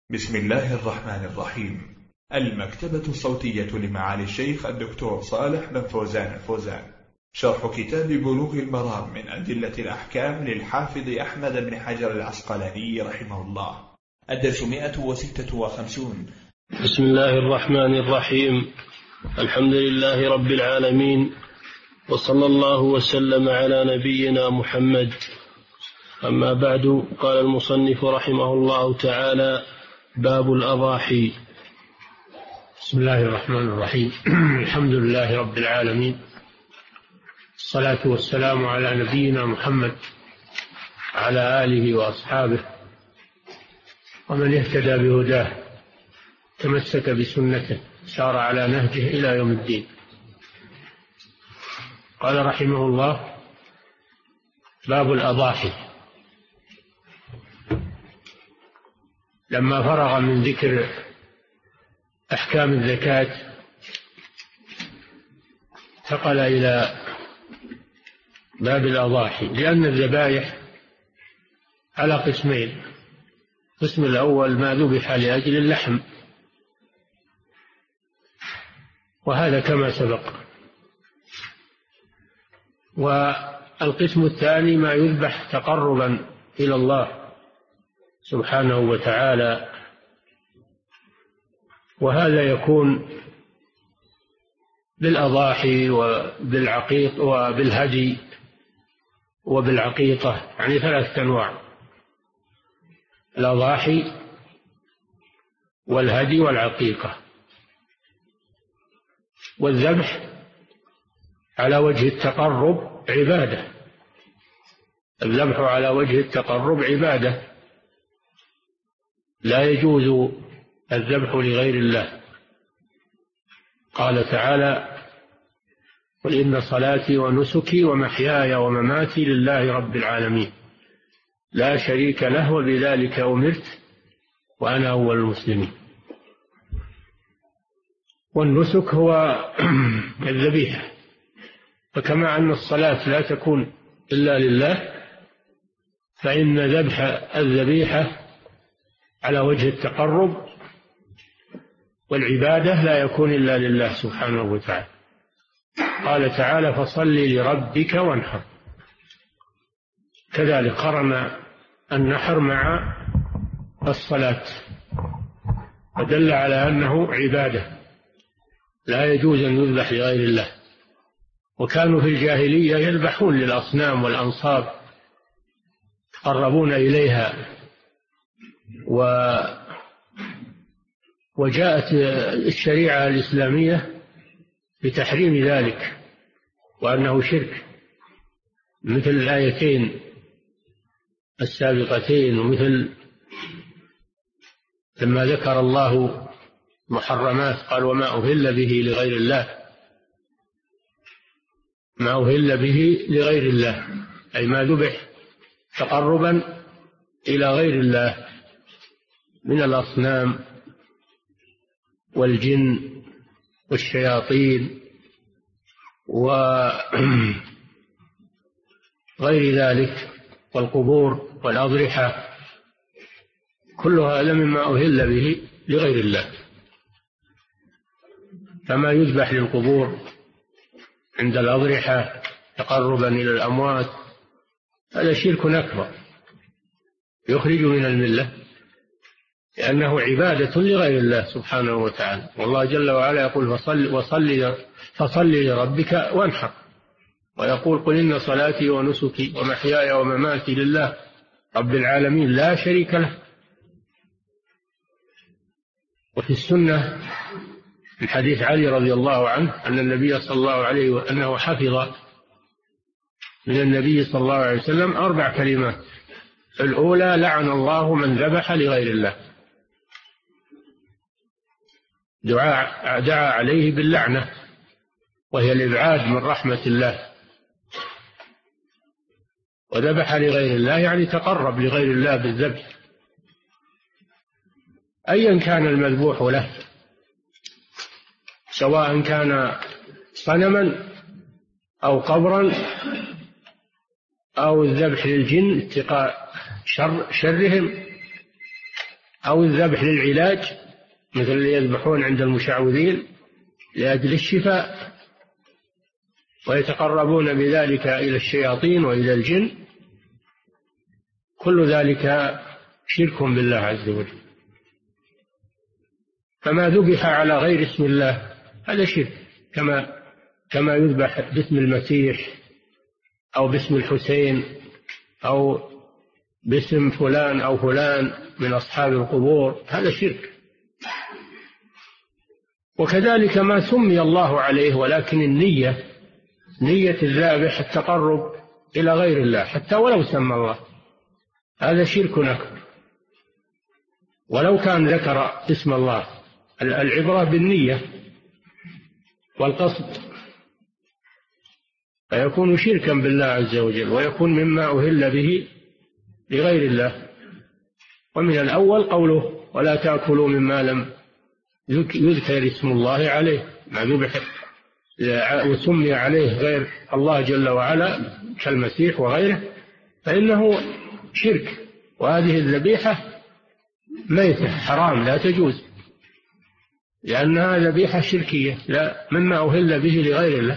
بسم الله الرحمن الرحيم. المكتبة الصوتية لمعالي الشيخ الدكتور صالح بن فوزان الفوزان، شرح كتاب بلوغ المرام من أدلة الأحكام للحافظ أحمد بن حجر العسقلاني رحمه الله. الدرس 156. بسم الله الرحمن الرحيم. الحمد لله رب العالمين، وصلى الله وسلم على نبينا محمد. أما بعد، قال المصنف رحمه الله تعالى: باب الأضاحي. بسم الله الرحمن الرحيم. الحمد لله رب العالمين، الصلاة والسلام على نبينا محمد على آله وأصحابه ومن اهتدى بهداه تمسك بسنته سار على نهجه إلى يوم الدين. قال رحمه الله: باب الأضاحي. لما فرغ من ذكر أحكام الزكاة انتقل إلى باب الأضاحي، لأن الذبائح على قسمين: القسم الأول ما ذبح لأجل اللحم، وهذا كما سبق، والقسم الثاني ما يذبح تقربا إلى الله سبحانه وتعالى، وهذا يكون بالأضاحي وبالعقيق وبالهدي وبالعقيقة، يعني 3 أنواع: الأضاحي والهدي والعقيقة. والذبح على وجه التقرب عبادة، الذبح على وجه التقرب عبادة، لا يجوز الذبح لغير الله. قال تعالى: قل إن صلاتي ونسكي ومحياي ومماتي لله رب العالمين لا شريك له وبذلك أمرت وأنا أول المسلمين. والنسك هو الذبيحة، فكما أن الصلاة لا تكون إلا لله، فإن ذبح الذبيحة على وجه التقرب والعبادة لا يكون إلا لله سبحانه وتعالى. قال تعالى: فصل لربك وانحر. كذلك قرن النحر مع الصلاة، ودل على أنه عبادة لا يجوز أن يذبح لغير الله. وكانوا في الجاهلية يذبحون للأصنام والأنصاب، يتقربون إليها، وجاءت الشريعة الإسلامية بتحريم ذلك وأنه شرك، مثل الآيتين السابقتين، ومثل لما ذكر الله محرمات قال: وما أهل به لغير الله، ما أهل به لغير الله، أي ما ذبح تقربا إلى غير الله من الأصنام والجن والشياطين وغير ذلك، والقبور والأضرحة، كل هذا مما أهل به لغير الله. فما يذبح للقبور عند الأضرحة تقربا إلى الأموات هذا شرك أكبر يخرج من الملة، لأنه عبادة لغير الله سبحانه وتعالى. والله جل وعلا يقول: فصل لربك وانحر، ويقول: قل إن صلاتي ونسكي ومحياي ومماتي لله رب العالمين لا شريك له. وفي السنة من حديث علي رضي الله عنه أن النبي صلى الله عليه وسلم أنه حفظ من النبي صلى الله عليه وسلم 4 كلمات: الأولى: لعن الله من ذبح لغير الله، دعا عليه باللعنة، وهي الإبعاد من رحمة الله. وذبح لغير الله يعني تقرب لغير الله بالذبح، أيا كان المذبوح له، سواء كان صنما أو قبرا أو الذبح للجن اتقاء شرهم، أو الذبح للعلاج مثل اللي يذبحون عند المشعوذين لأجل الشفاء ويتقربون بذلك إلى الشياطين وإلى الجن، كل ذلك شرك بالله عز وجل. فما ذبح على غير اسم الله هذا شرك، كما يذبح باسم المسيح أو باسم الحسين أو باسم فلان أو فلان من أصحاب القبور، هذا شرك. وكذلك ما سمي الله عليه ولكن نية الذابح التقرب إلى غير الله حتى ولو سمى الله، هذا شرك أكبر ولو كان ذكر اسم الله. العبرة بالنية والقصد، فيكون شركا بالله عز وجل ويكون مما أهل به لغير الله. ومن الأول قوله ولا تأكلوا مما لم يذكر اسم الله عليه، ما ذبح وسمي عليه غير الله جل وعلا كالمسيح وغيره فإنه شرك، وهذه الذبيحة ميتة حرام لا تجوز، لأنها ذبيحة شركية لا مما أهل به لغير الله.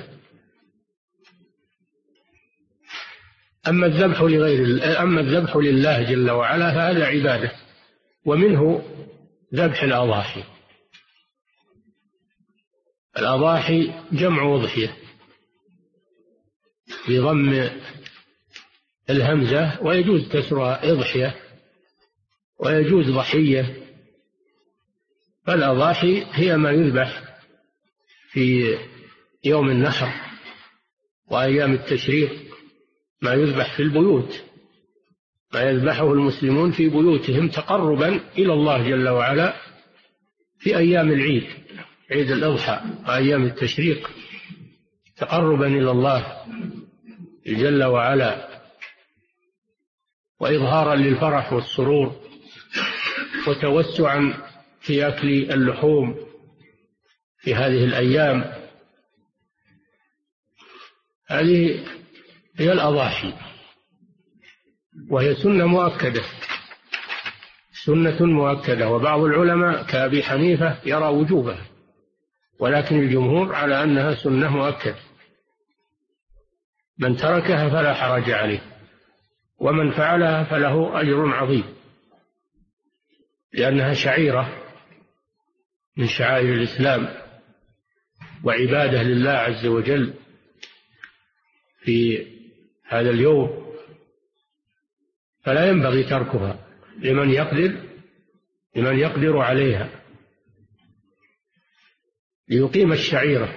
أما الذبح لله جل وعلا فهذا عبادة، ومنه ذبح الأضاحي. الأضاحي جمع أضحية بضم الهمزة، ويجوز كسرها إضحية ويجوز ضحية. فالأضاحي هي ما يذبح في يوم النحر وأيام التشريق، ما يذبح في البيوت، ما يذبحه المسلمون في بيوتهم تقربا إلى الله جل وعلا في أيام العيد، عيد الأضحى وأيام التشريق، تقربا إلى الله جل وعلا وإظهارا للفرح والسرور وتوسعا في أكل اللحوم في هذه الأيام. هذه هي الأضاحي، وهي سنة مؤكدة، وبعض العلماء كأبي حنيفة يرى وجوبها، ولكن الجمهور على أنها سنة مؤكدة، من تركها فلا حرج عليه، ومن فعلها فله أجر عظيم، لأنها شعيرة من شعائر الإسلام وعبادة لله عز وجل في هذا اليوم، فلا ينبغي تركها لمن يقدر عليها ليقيم الشعيرة.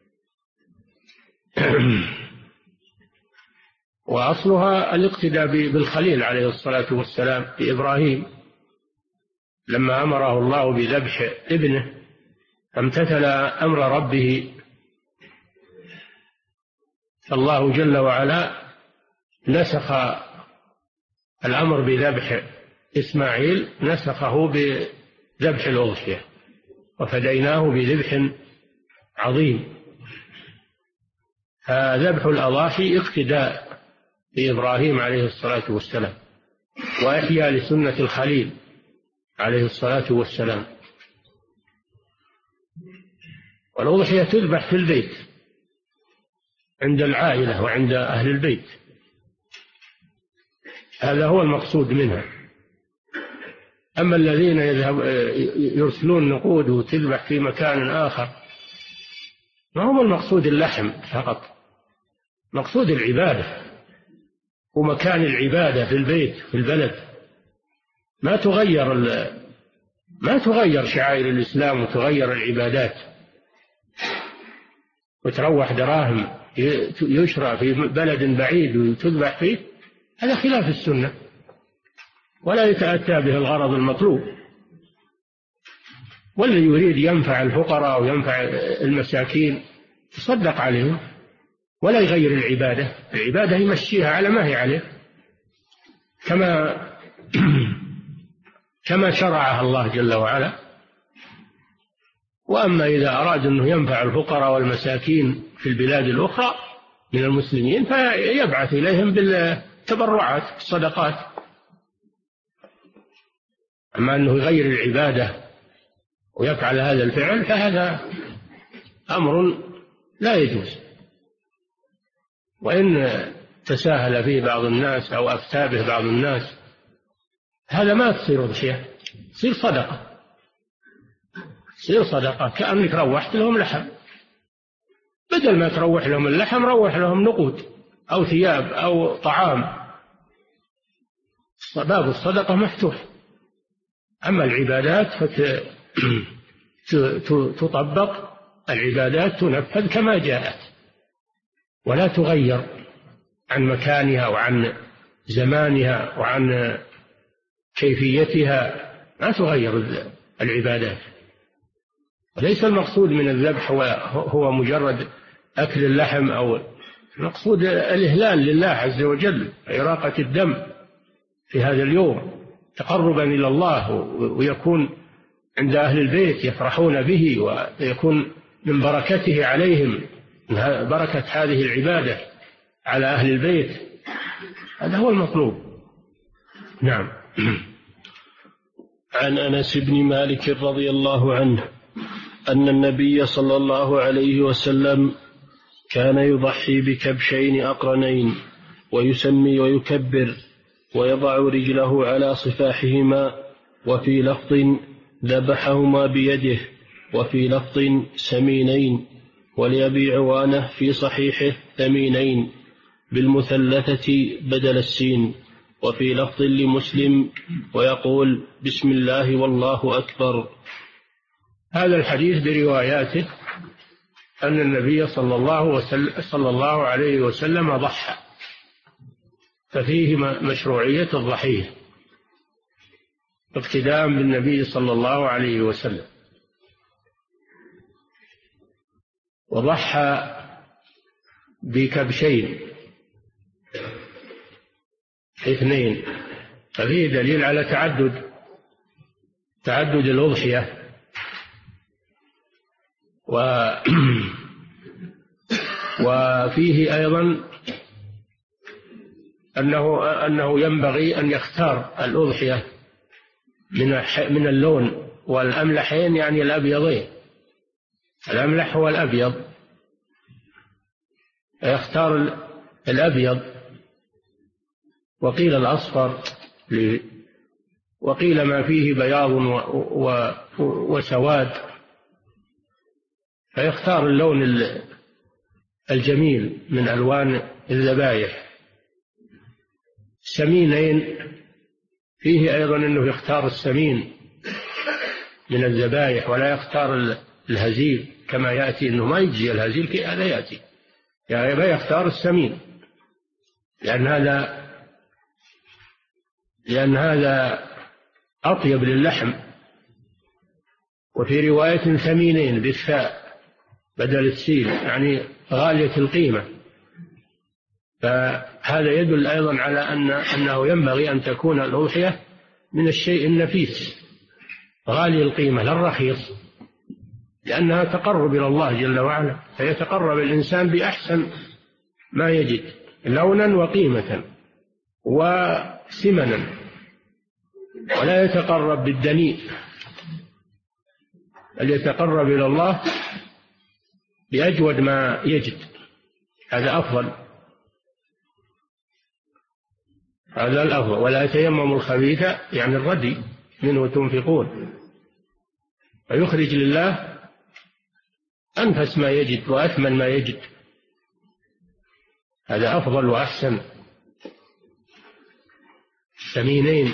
وأصلها الاقتداء بالخليل عليه الصلاة والسلام بإبراهيم لما أمره الله بذبح ابنه فامتثل أمر ربه، فالله جل وعلا نسخ الأمر بذبح إسماعيل، نسخه بذبح الأضحية، وفديناه بذبح عظيم. فذبح الأضاحي اقتداء بإبراهيم عليه الصلاة والسلام، وإحياء لسنة الخليل عليه الصلاة والسلام. والأضحية تذبح في البيت عند العائلة وعند أهل البيت، هذا هو المقصود منها. أما الذين يرسلون نقود وتذبح في مكان آخر، ما هو المقصود اللحم فقط، مقصود العبادة ومكان العبادة في البيت في البلد. ما تغير شعائر الإسلام وتغير العبادات وتروح دراهم يشرى في بلد بعيد وتذبح فيه، هذا خلاف السنة ولا يتأتى به الغرض المطلوب. والذي يريد ينفع الفقراء وينفع المساكين يصدق عليهم ولا يغير العبادة يمشيها على ما هي عليه كما شرعها الله جل وعلا. وأما إذا أراد أنه ينفع الفقراء والمساكين في البلاد الأخرى من المسلمين فيبعث إليهم بالتبرعات الصدقات، أما أنه يغير العبادة ويفعل هذا الفعل فهذا أمر لا يجوز. وإن تساهل فيه بعض الناس أو أفتى به بعض الناس هذا ما تصير أضحية، تصير صدقة، تصير صدقة كأنك روحت لهم لحم، بدل ما تروح لهم اللحم روح لهم نقود أو ثياب أو طعام. باب الصدقة مفتوح. أما العبادات فتطبق، العبادات تنفذ كما جاءت ولا تغير عن مكانها وعن زمانها وعن كيفيتها، ما تغير العبادات. وليس المقصود من الذبح هو مجرد أكل اللحم، أو المقصود الإهلال لله عز وجل، إراقة الدم في هذا اليوم تقربا إلى الله، ويكون عند أهل البيت يفرحون به، ويكون من بركته عليهم، من بركة هذه العبادة على أهل البيت. هذا هو المطلوب. نعم. عن أنس بن مالك رضي الله عنه أن النبي صلى الله عليه وسلم كان يضحي بكبشين أقرنين ويسمي ويكبر ويضع رجله على صفاحهما، وفي لفظ ذبحهما بيده، وفي لفظ سمينين، ولأبي عوانة في صحيحه ثمينين بالمثلثة بدل السين، وفي لفظ لمسلم ويقول بسم الله والله أكبر. هذا الحديث برواياته أن النبي صلى الله عليه وسلم ضحى، ففيه مشروعية الضحية اقتداء بالنبي صلى الله عليه وسلم. وضحى بكبشين اثنين، ففيه دليل على تعدد الأضحية. وفيه أيضا أنه ينبغي أن يختار الأضحية من اللون والأملحين، يعني الأبيضين، الأملح هو الأبيض، يختار الأبيض، وقيل الأصفر، وقيل ما فيه بياض وسواد، فيختار اللون الجميل من ألوان الذبائح. سمينين، فيه أيضا أنه يختار السمين من الذبائح ولا يختار الهزيل كما يأتي، أنه ما يجزي الهزيل هذا يأتي، يعني يختار السمين لأن هذا أطيب للحم. وفي رواية ثمينين بالثاء بدل السين، يعني غالية القيمة، فهذا يدل أيضا على أنه ينبغي أن تكون الأضحية من الشيء النفيس غالي القيمة لا الرخيص، لأنها تقرب إلى الله جل وعلا، فيتقرب الإنسان بأحسن ما يجد لونا وقيمة وسمنا، ولا يتقرب بالدنيء، بل يتقرب إلى الله بأجود ما يجد، هذا أفضل، هذا الأفضل. ولا يتيمم الخبيث يعني الردي منه تنفقون، فيخرج لله أنفس ما يجد وأثمن ما يجد، هذا أفضل وأحسن. سمينين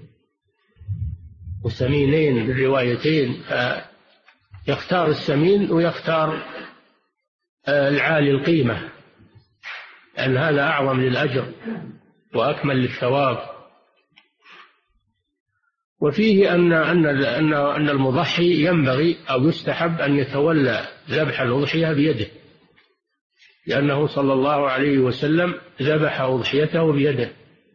وسمينين بالروايتين، يختار السمين ويختار العالي القيمة، لأن هذا أعظم للأجر وأكمل للثواب. وفيه أن المضحي ينبغي أو يستحب أن يتولى ذبح الأضحية بيده، لأنه صلى الله عليه وسلم ذبح أضحيته بيده،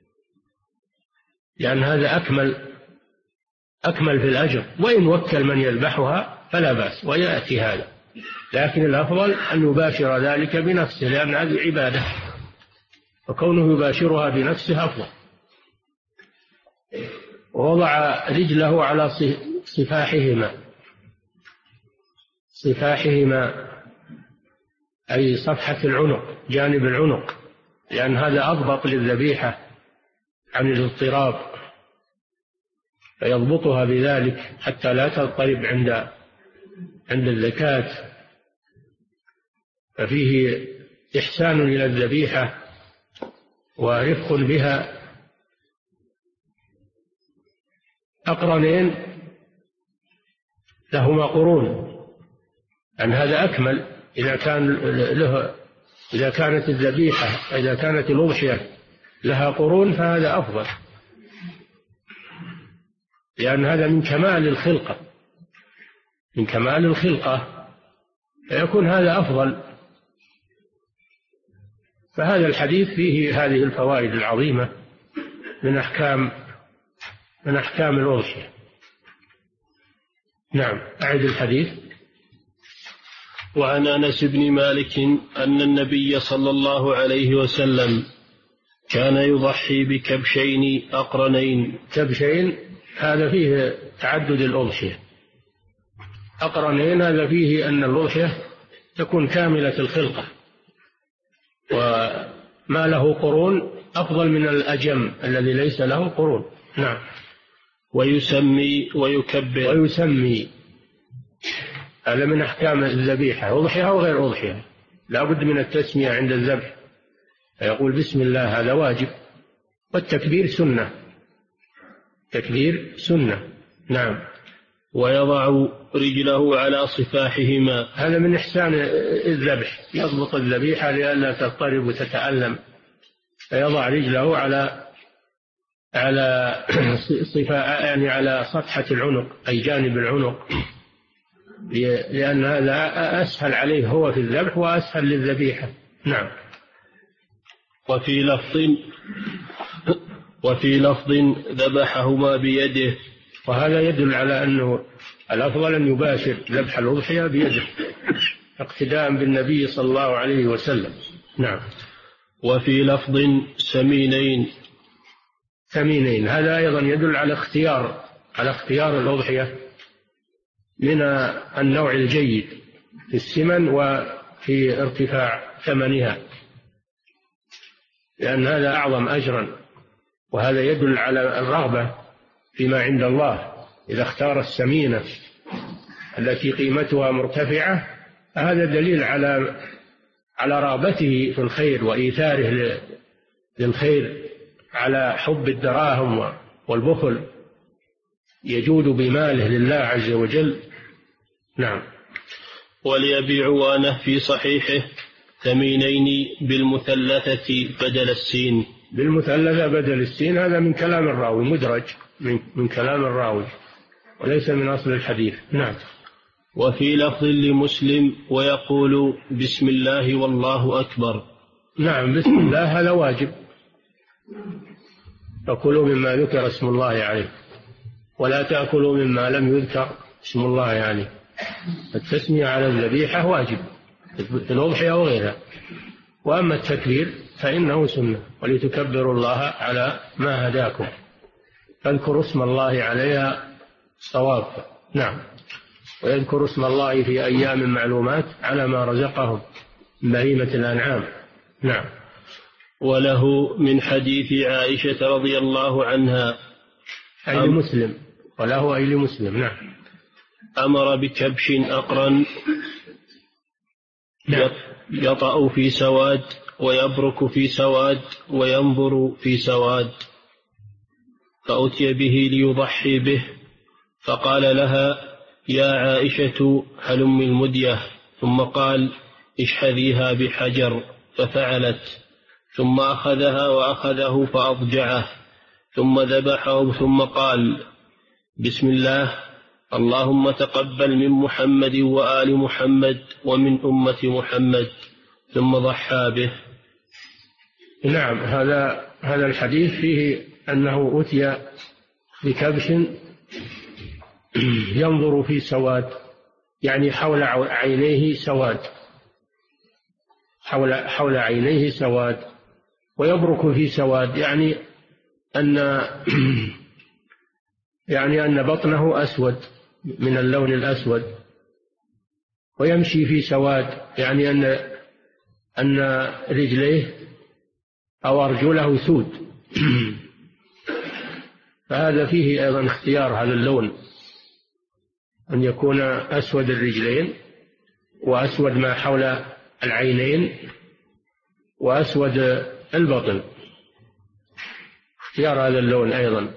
لأن هذا أكمل في الأجر. وإن وكل من يذبحها فلا بأس ويأتي هذا، لكن الأفضل أن يباشر ذلك بنفسه، لأن هذه عبادة، وكونه يباشرها بنفسه أفضل. ووضع رجله على صفاحهما أي صفحة العنق، جانب العنق، لأن هذا أضبط للذبيحة عن الاضطراب، فيضبطها بذلك حتى لا تضطرب عند الزكاة. ففيه إحسان إلى الذبيحة ورفق بها. أقرنين لهما قرون، أن هذا أكمل. إذا كانت الذبيحة، إذا كانت الأضحية لها قرون فهذا أفضل، لأن هذا من كمال الخلقة، فيكون هذا أفضل. فهذا الحديث فيه هذه الفوائد العظيمة من أحكام الأضحية. نعم، أعد الحديث. وعن أنس بن مالك أن النبي صلى الله عليه وسلم كان يضحي بكبشين أقرنين. كبشين هذا فيه تعدد الأضحية، أقرنين هذا فيه أن الأضحية تكون كاملة الخلقة، وما له قرون أفضل من الأجم الذي ليس له قرون. نعم. ويسمي ويكبر. ويسمي هذا من أحكام الذبيحة، أضحية وغير أضحية، لا بد من التسمية عند الذبح، فيقول بسم الله، هذا واجب. والتكبير سنة، تكبير سنة. نعم. ويضع رجله على صفاحهما، هذا من إحسان الذبح، يضبط الذبيحة لئلا تضطرب وتتألم، فيضع رجله على يعني على صفحة العنق أي جانب العنق، لأن هذا أسهل عليه هو في الذبح وأسهل للذبيحة. نعم. وفي لفظ ذبحهما بيده، وهذا يدل على أنه الأفضل أن يباشر ذبح الأضحية بيده اقتداء بالنبي صلى الله عليه وسلم. نعم. وفي لفظ ثمينين، هذا أيضا يدل على اختيار الأضحية من النوع الجيد في السمن وفي ارتفاع ثمنها، لأن هذا أعظم أجرا، وهذا يدل على الرغبة فيما عند الله. إذا اختار السمينة التي قيمتها مرتفعة، هذا دليل على رغبته في الخير وإيثاره للخير على حب الدراهم والبخل، يجود بماله لله عز وجل. نعم. ولأبي عوانة في صحيحه ثمينين بالمثلثة بدل السين. بالمثلثة بدل السين، هذا من كلام الراوي، مدرج من كلام الراوي وليس من أصل الحديث. نعم. وفي لفظ لمسلم ويقول بسم الله والله أكبر. نعم، بسم الله هذا واجب، فكلوا مما ذكر اسم الله عليه، ولا تأكلوا مما لم يذكر اسم الله عليه. التسمية على الذبيحة واجب في الأضحية وغيرها، وأما التكبير فإنه سنة، ولتكبروا الله على ما هداكم، فاذكروا اسم الله عليها صواب. نعم. ويذكروا اسم الله في أيام معلومات على ما رزقهم من بهيمة الأنعام. نعم. وله من حديث عائشة رضي الله عنها أي لمسلم، وله أي لمسلم. نعم. أمر بكبش أقرن يطأ في سواد ويبرك في سواد وينظر في سواد، فأتي به ليضحي به، فقال لها يا عائشة هلم المدية، ثم قال اشحذيها بحجر، ففعلت، ثم أخذها وأخذه فأضجعه، ثم ذبحه، ثم قال بسم الله اللهم تقبل من محمد وآل محمد ومن أمة محمد، ثم ضحى به. نعم. هذا الحديث فيه أنه أتي بكبش ينظر في سواد، يعني حول عينيه سواد، حول عينيه سواد، ويبرك في سواد، يعني أن يعني أن بطنه أسود من اللون الأسود، ويمشي في سواد، يعني أن رجليه أو أرجله سود. فهذا فيه أيضا اختيار هذا اللون، أن يكون أسود الرجلين وأسود ما حول العينين وأسود البطن، اختيار هذا اللون أيضا.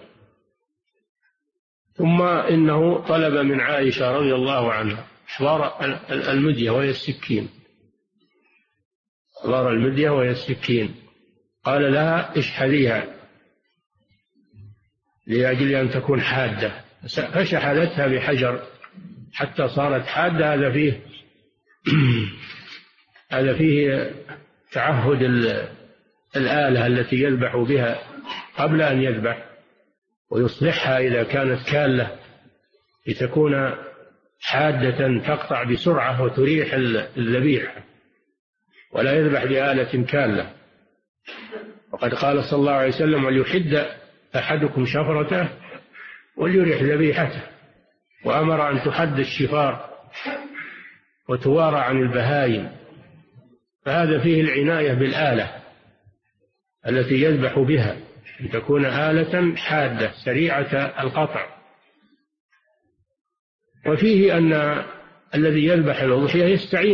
ثم إنه طلب من عائشة رضي الله عنها حبار المدية وهي السكين، حبار المدية وهي السكين، قال لها اشحذيها لأجل أن تكون حادة، فشحذتها بحجر حتى صارت حادة. هذا فيه تعهد الآلة التي يذبح بها قبل أن يذبح، ويصلحها إذا كانت كالة لتكون حادة تقطع بسرعة وتريح الذبيحة، ولا يذبح بآلة كالة. وقد قال صلى الله عليه وسلم: وليحد أحدكم شفرته وليريح ذبيحته. وأمر أن تحد الشفار وتوارى عن البهائم. فهذا فيه العناية بالآلة التي يذبح بها، أن تكون آلة حادة سريعة القطع. وفيه أن الذي يذبح الأضحية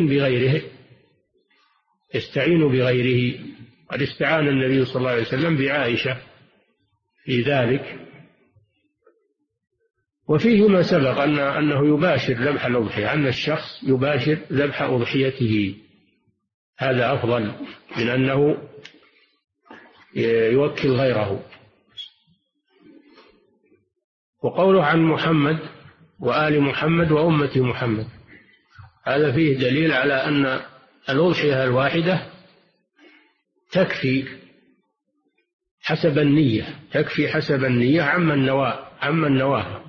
يستعين بغيره. قد استعان النبي صلى الله عليه وسلم بعائشة في ذلك. وفيه ما سبق أنه يباشر ذبح الأضحية، أن الشخص يباشر ذبح أضحيته، هذا أفضل من أنه يوكل غيره. وقوله عن محمد وآل محمد وأمة محمد، هذا فيه دليل على أن الأضحية الواحدة تكفي حسب النية عما النواة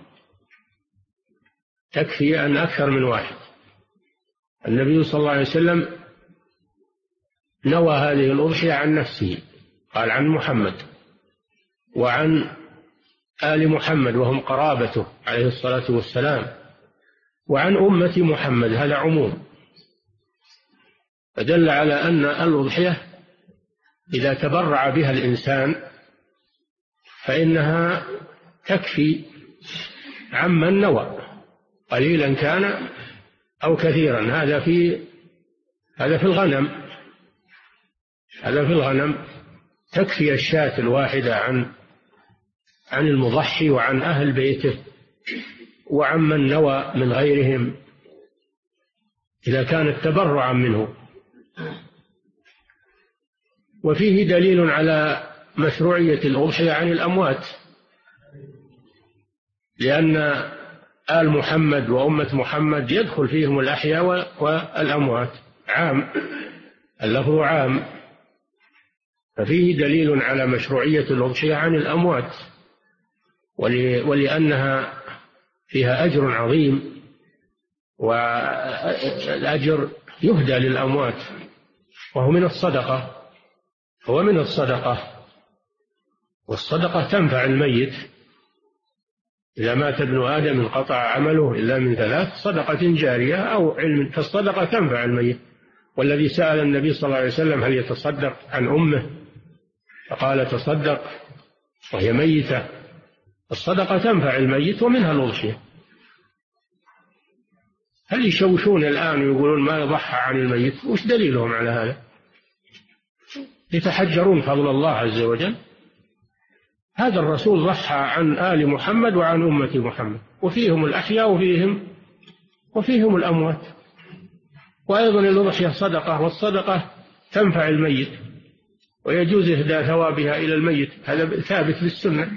تكفي أن أكثر من واحد. النبي صلى الله عليه وسلم نوى هذه الأضحية عن نفسه، قال عن محمد وعن آل محمد وهم قرابته عليه الصلاة والسلام، وعن أمة محمد، هذا عموم. فدل على أن الأضحية إذا تبرع بها الإنسان فإنها تكفي عمن نوى، قليلا كان أو كثيرا. هذا في الغنم تكفي الشاة الواحدة عن المضحي وعن أهل بيته وعمن نوى من غيرهم إذا كانت تبرعا منه. وفيه دليل على مشروعية الأضحية عن الأموات، لأن آل محمد وأمة محمد يدخل فيهم الأحياء والأموات، عام، اللفظ عام. ففيه دليل على مشروعية الأضحية عن الأموات، ولأنها فيها أجر عظيم، والأجر يهدى للأموات، وهو من الصدقة. والصدقة تنفع الميت. إذا مات ابن آدم انقطع عمله إلا من 3: صدقة جارية أو علم. فالصدقة تنفع الميت. والذي سأل النبي صلى الله عليه وسلم: هل يتصدق عن أمه؟ فقال: تصدق وهي ميتة. الصدقة تنفع الميت ومنها الأضحية. هل يشوشون الآن ويقولون ما يضحى عن الميت؟ وش دليلهم على هذا؟ يتحجرون فضل الله عز وجل. هذا الرسول ضحى عن آل محمد وعن أمة محمد، وفيهم الأحياء وفيهم الأموات. وأيضا الأضحية صدقة، والصدقة تنفع الميت، ويجوز إهداء ثوابها إلى الميت، هذا ثابت بالسنة.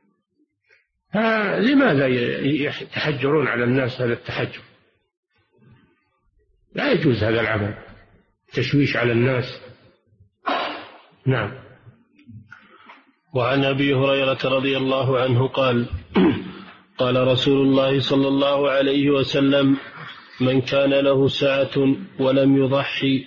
لماذا يتحجرون على الناس هذا التحجر؟ لا يجوز هذا العمل، تشويش على الناس. نعم. وعن أبي هريرة رضي الله عنه قال: قال رسول الله صلى الله عليه وسلم: من كان له سعة ولم يضحي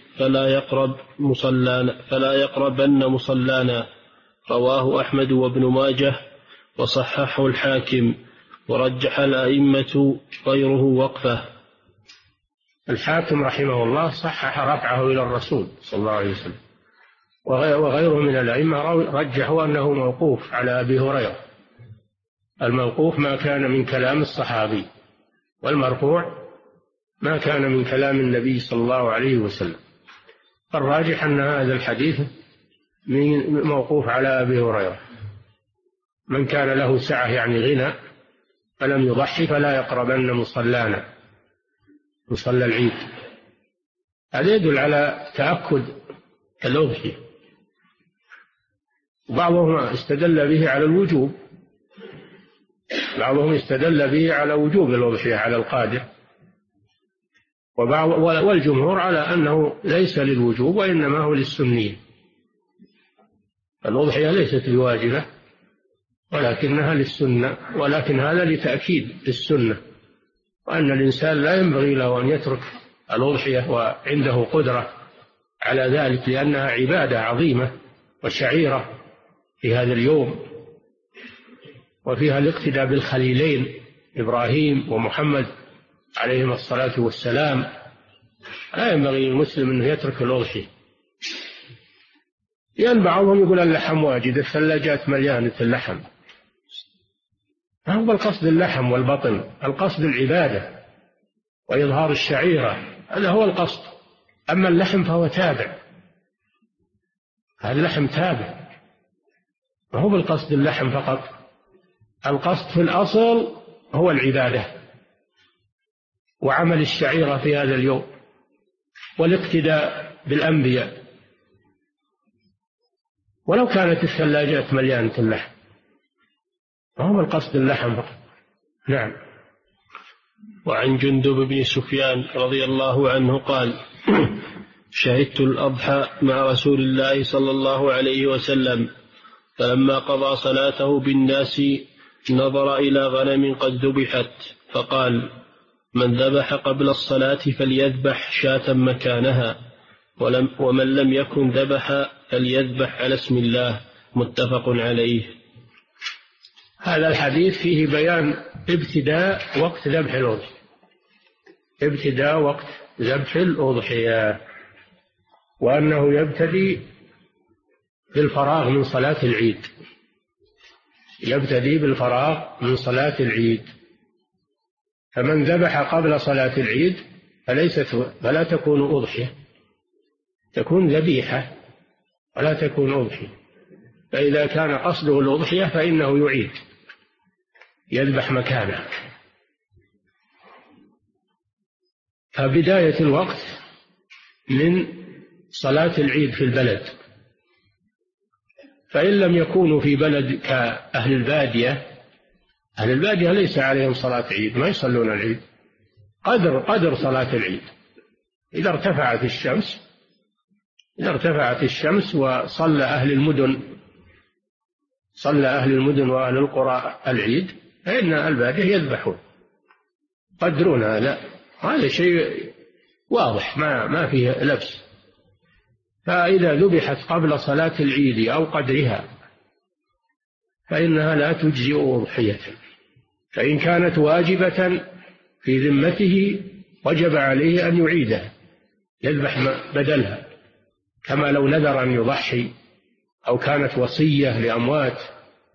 فلا يقربن مصلانا. رواه أحمد وابن ماجه وصححه الحاكم. ورجح الأئمة غيره وقفه. الحاكم رحمه الله صحح رفعه إلى الرسول صلى الله عليه وسلم، وغيره من الأئمة رجحوا أنه موقوف على أبي هريرة. الموقوف ما كان من كلام الصحابي، والمرفوع ما كان من كلام النبي صلى الله عليه وسلم. فالراجح أن هذا الحديث موقوف على أبي هريرة. من كان له سعة يعني غنى فلم يضحي فلا يقربن مصلانا، مصلى العيد. هذا يدل على تأكد الأضحية. بعضهم استدل به على الوجوب، بعضهم استدل به على وجوب الأضحية على القادر، والجمهور على أنه ليس للوجوب وإنما هو للسنية. الأضحية ليست بواجبة ولكنها للسنة، ولكن هذا لتأكيد السنة، وأن الإنسان لا ينبغي له أن يترك الأضحية وعنده قدرة على ذلك، لأنها عبادة عظيمة وشعيرة في هذا اليوم، وفيها الاقتداء بالخليلين إبراهيم ومحمد عليهما الصلاة والسلام. لا ينبغي للمسلم أنه يترك الأضحية، لأن بعضهم يقول اللحم واجد، الثلاجات مليانة اللحم. ما هو القصد اللحم والبطن، القصد العبادة وإظهار الشعيرة، هذا هو القصد. أما اللحم فهو تابع، هذا اللحم تابع، ما هو بالقصد اللحم فقط. القصد في الأصل هو العبادة وعمل الشعيرة في هذا اليوم والاقتداء بالأنبياء، ولو كانت الثلاجات مليانة اللحم، ما هو القصد اللحم فقط. نعم. وعن جندب بن سفيان رضي الله عنه قال: شهدت الأضحى مع رسول الله صلى الله عليه وسلم، فلما قضى صلاته بالناس نظر إلى غنم قد ذبحت فقال: من ذبح قبل الصلاة فليذبح شاة مكانها، ومن لم يكن ذبح فليذبح على اسم الله. متفق عليه. هذا الحديث فيه بيان ابتداء وقت ذبح الأضحية، ابتداء وقت ذبح الأضحية، وأنه يبتدي بالفراغ من صلاة العيد، يبتدي بالفراغ من صلاة العيد. فمن ذبح قبل صلاة العيد فلا تكون أضحية، تكون ذبيحة ولا تكون أضحية. فإذا كان قصده الأضحية فإنه يعيد، يذبح مكانه. فبداية الوقت من صلاة العيد في البلد، فإن لم يكونوا في بلد كأهل البادية، أهل البادية ليس عليهم صلاة عيد، ما يصلون العيد، قدر صلاة العيد. إذا ارتفعت الشمس وصلى أهل المدن وأهل القرى العيد، فإن البادية يذبحون، قدرون هذا شيء واضح ما فيه لبس. فإذا ذبحت قبل صلاة العيد أو قدرها فإنها لا تجزئ أضحية. فإن كانت واجبة في ذمته وجب عليه أن يعيدها، يذبح بدلها، كما لو نذر أن يضحي، أو كانت وصية لأموات،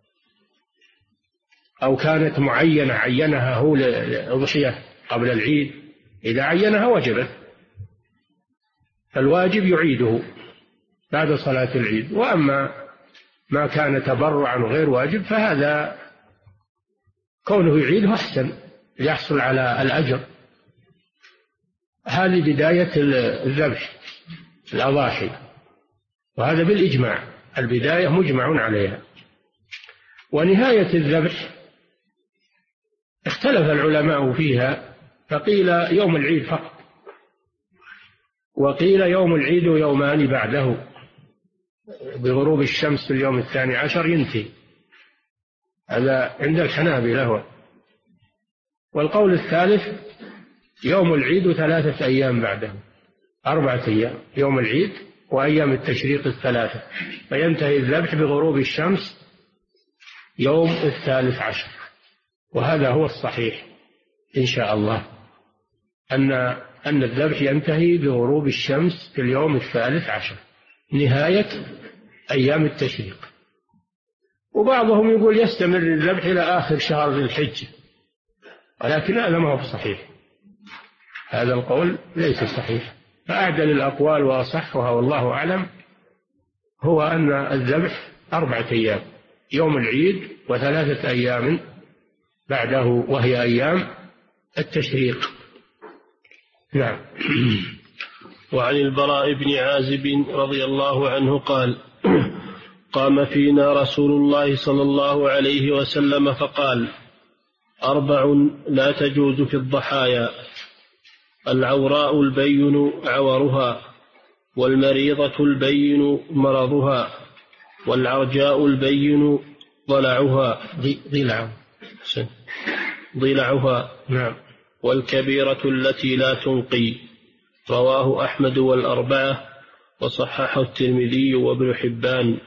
أو كانت معينة عينها هو للأضحية قبل العيد، إذا عينها وجبت، فالواجب يعيده بعد صلاة العيد. وأما ما كان تبرعا غير واجب فهذا كونه يعيده أحسن ليحصل على الأجر. هذه بداية الذبح الأضاحي، وهذا بالإجماع، البداية مجمع عليها. ونهاية الذبح اختلف العلماء فيها، فقيل يوم العيد فقط، وقيل يوم العيد ويومان بعده، بغروب الشمس في اليوم 12 ينتهي. هذا عند الحنابلة. والقول الثالث يوم العيد 3 أيام بعده، 4 أيام، يوم العيد وأيام التشريق 3، فينتهي الذبح بغروب الشمس يوم 13. وهذا هو الصحيح إن شاء الله، أن الذبح ينتهي بغروب الشمس في اليوم 13 نهاية أيام التشريق. وبعضهم يقول يستمر الذبح إلى آخر شهر ذي الحجة، ولكن هذا ما هو صحيح، هذا القول ليس صحيح. فأعدل الأقوال وأصحها والله أعلم هو أن الذبح 4 أيام، يوم العيد و3 أيام بعده وهي أيام التشريق. نعم. وعن البراء بن عازب رضي الله عنه قال: قام فينا رسول الله صلى الله عليه وسلم فقال: 4 لا تجوز في الضحايا: العوراء البين عورها، والمريضة البين مرضها، والعرجاء البين ضلعها ضلعها، نعم. والكبيرة التي لا تنقي. رواه أحمد وال4 وصححه الترمذي وابن حبان.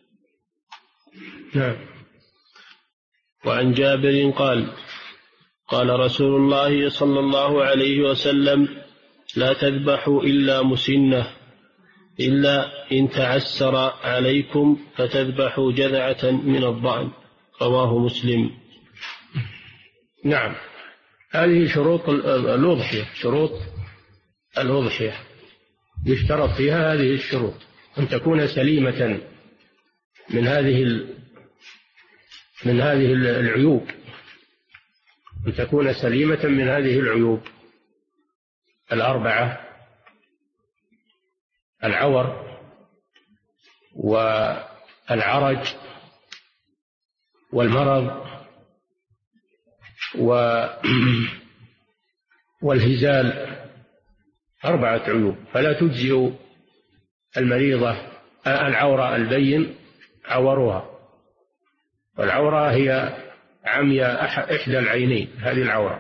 نعم. وعن جابر قال: قال رسول الله صلى الله عليه وسلم: لا تذبحوا إلا مسنة، إلا إن تعسر عليكم فتذبحوا جذعة من الضأن. رواه مسلم. نعم. هذه شروط الأضحية، شروط الأضحية يشترط فيها هذه الشروط: أن تكون سليمة من هذه العيوب، أن تكون سليمة من هذه العيوب 4: العور، والعرج، والمرض، والهزال. 4 عيوب. فلا تجزئ المريضة العورة البين عورها، والعورة هي عمي إحدى العينين، هذه العورة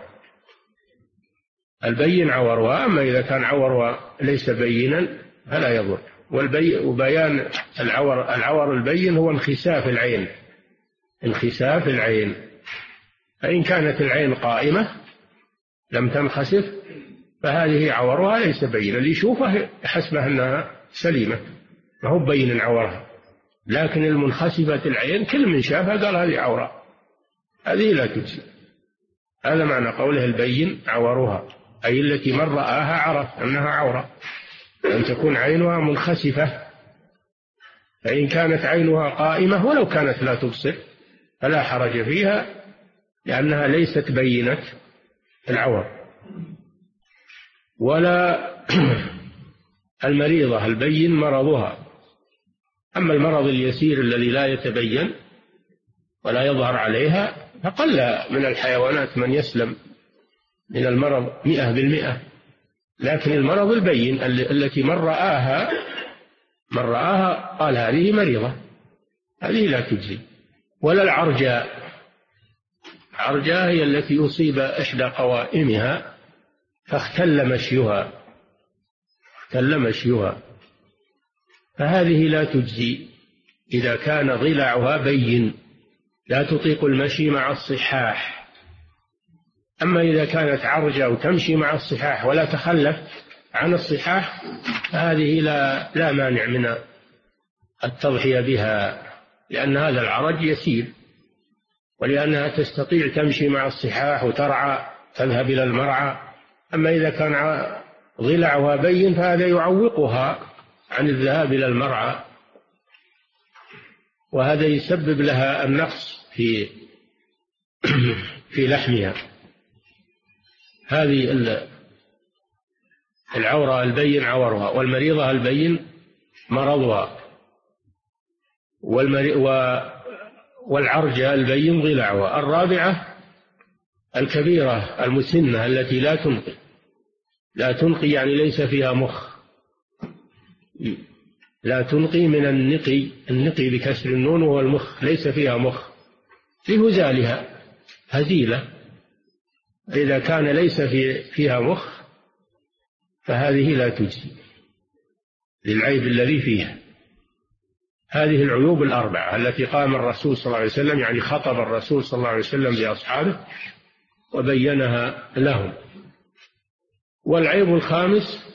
البين عورها. أما إذا كان عورها ليس بينا فلا يضر. وبيان العور البين هو انخساف العين، انخساف العين. فإن كانت العين قائمة لم تنخسف فهذه عورها ليس بينا، اللي يشوفه حسبه أنها سليمة، ما هو بين عورها. لكن المنخسفة العين كل من شافها قال هذه عورة، هذه لا تجزي. هذا معنى قوله البين عورها، أي التي من رآها عرف أنها عورة، أن تكون عينها منخسفة. فإن كانت عينها قائمة ولو كانت لا تبصر فلا حرج فيها، لأنها ليست بينة العور. ولا المريضة البين مرضها. أما المرض اليسير الذي لا يتبين ولا يظهر عليها فقل من الحيوانات من يسلم من المرض 100%. لكن المرض البين التي من رآها قال هذه مريضة، هذه لا تجزي. ولا العرجاء. العرجاء هي التي أصيب إحدى قوائمها فاختل مشيها، فهذه لا تجزي إذا كان ضلعها بين لا تطيق المشي مع الصحاح. أما إذا كانت عرجة وتمشي مع الصحاح ولا تخلف عن الصحاح فهذه لا مانع من التضحية بها، لأن هذا العرج يسير، ولأنها تستطيع تمشي مع الصحاح وترعى، تذهب إلى المرعى. أما إذا كان ضلعها بين فهذا يعوقها عن الذهاب إلى المرعى، وهذا يسبب لها النقص في لحمها. هذه العورة البين عورها، والمريضة البين مرضها، والعرجة البين ضلعها. 4: الكبيرة المسنة التي لا تنقي يعني ليس فيها مخ. لا تنقي من النقي بكسر النون وهو المخ، ليس فيها مخ لهزالها هزيلة. إذا كان ليس فيها مخ فهذه لا تجزي للعيب الذي فيها. هذه العيوب 4 التي قام الرسول صلى الله عليه وسلم، يعني خطب الرسول صلى الله عليه وسلم بأصحابه وبينها لهم. والعيب الخامس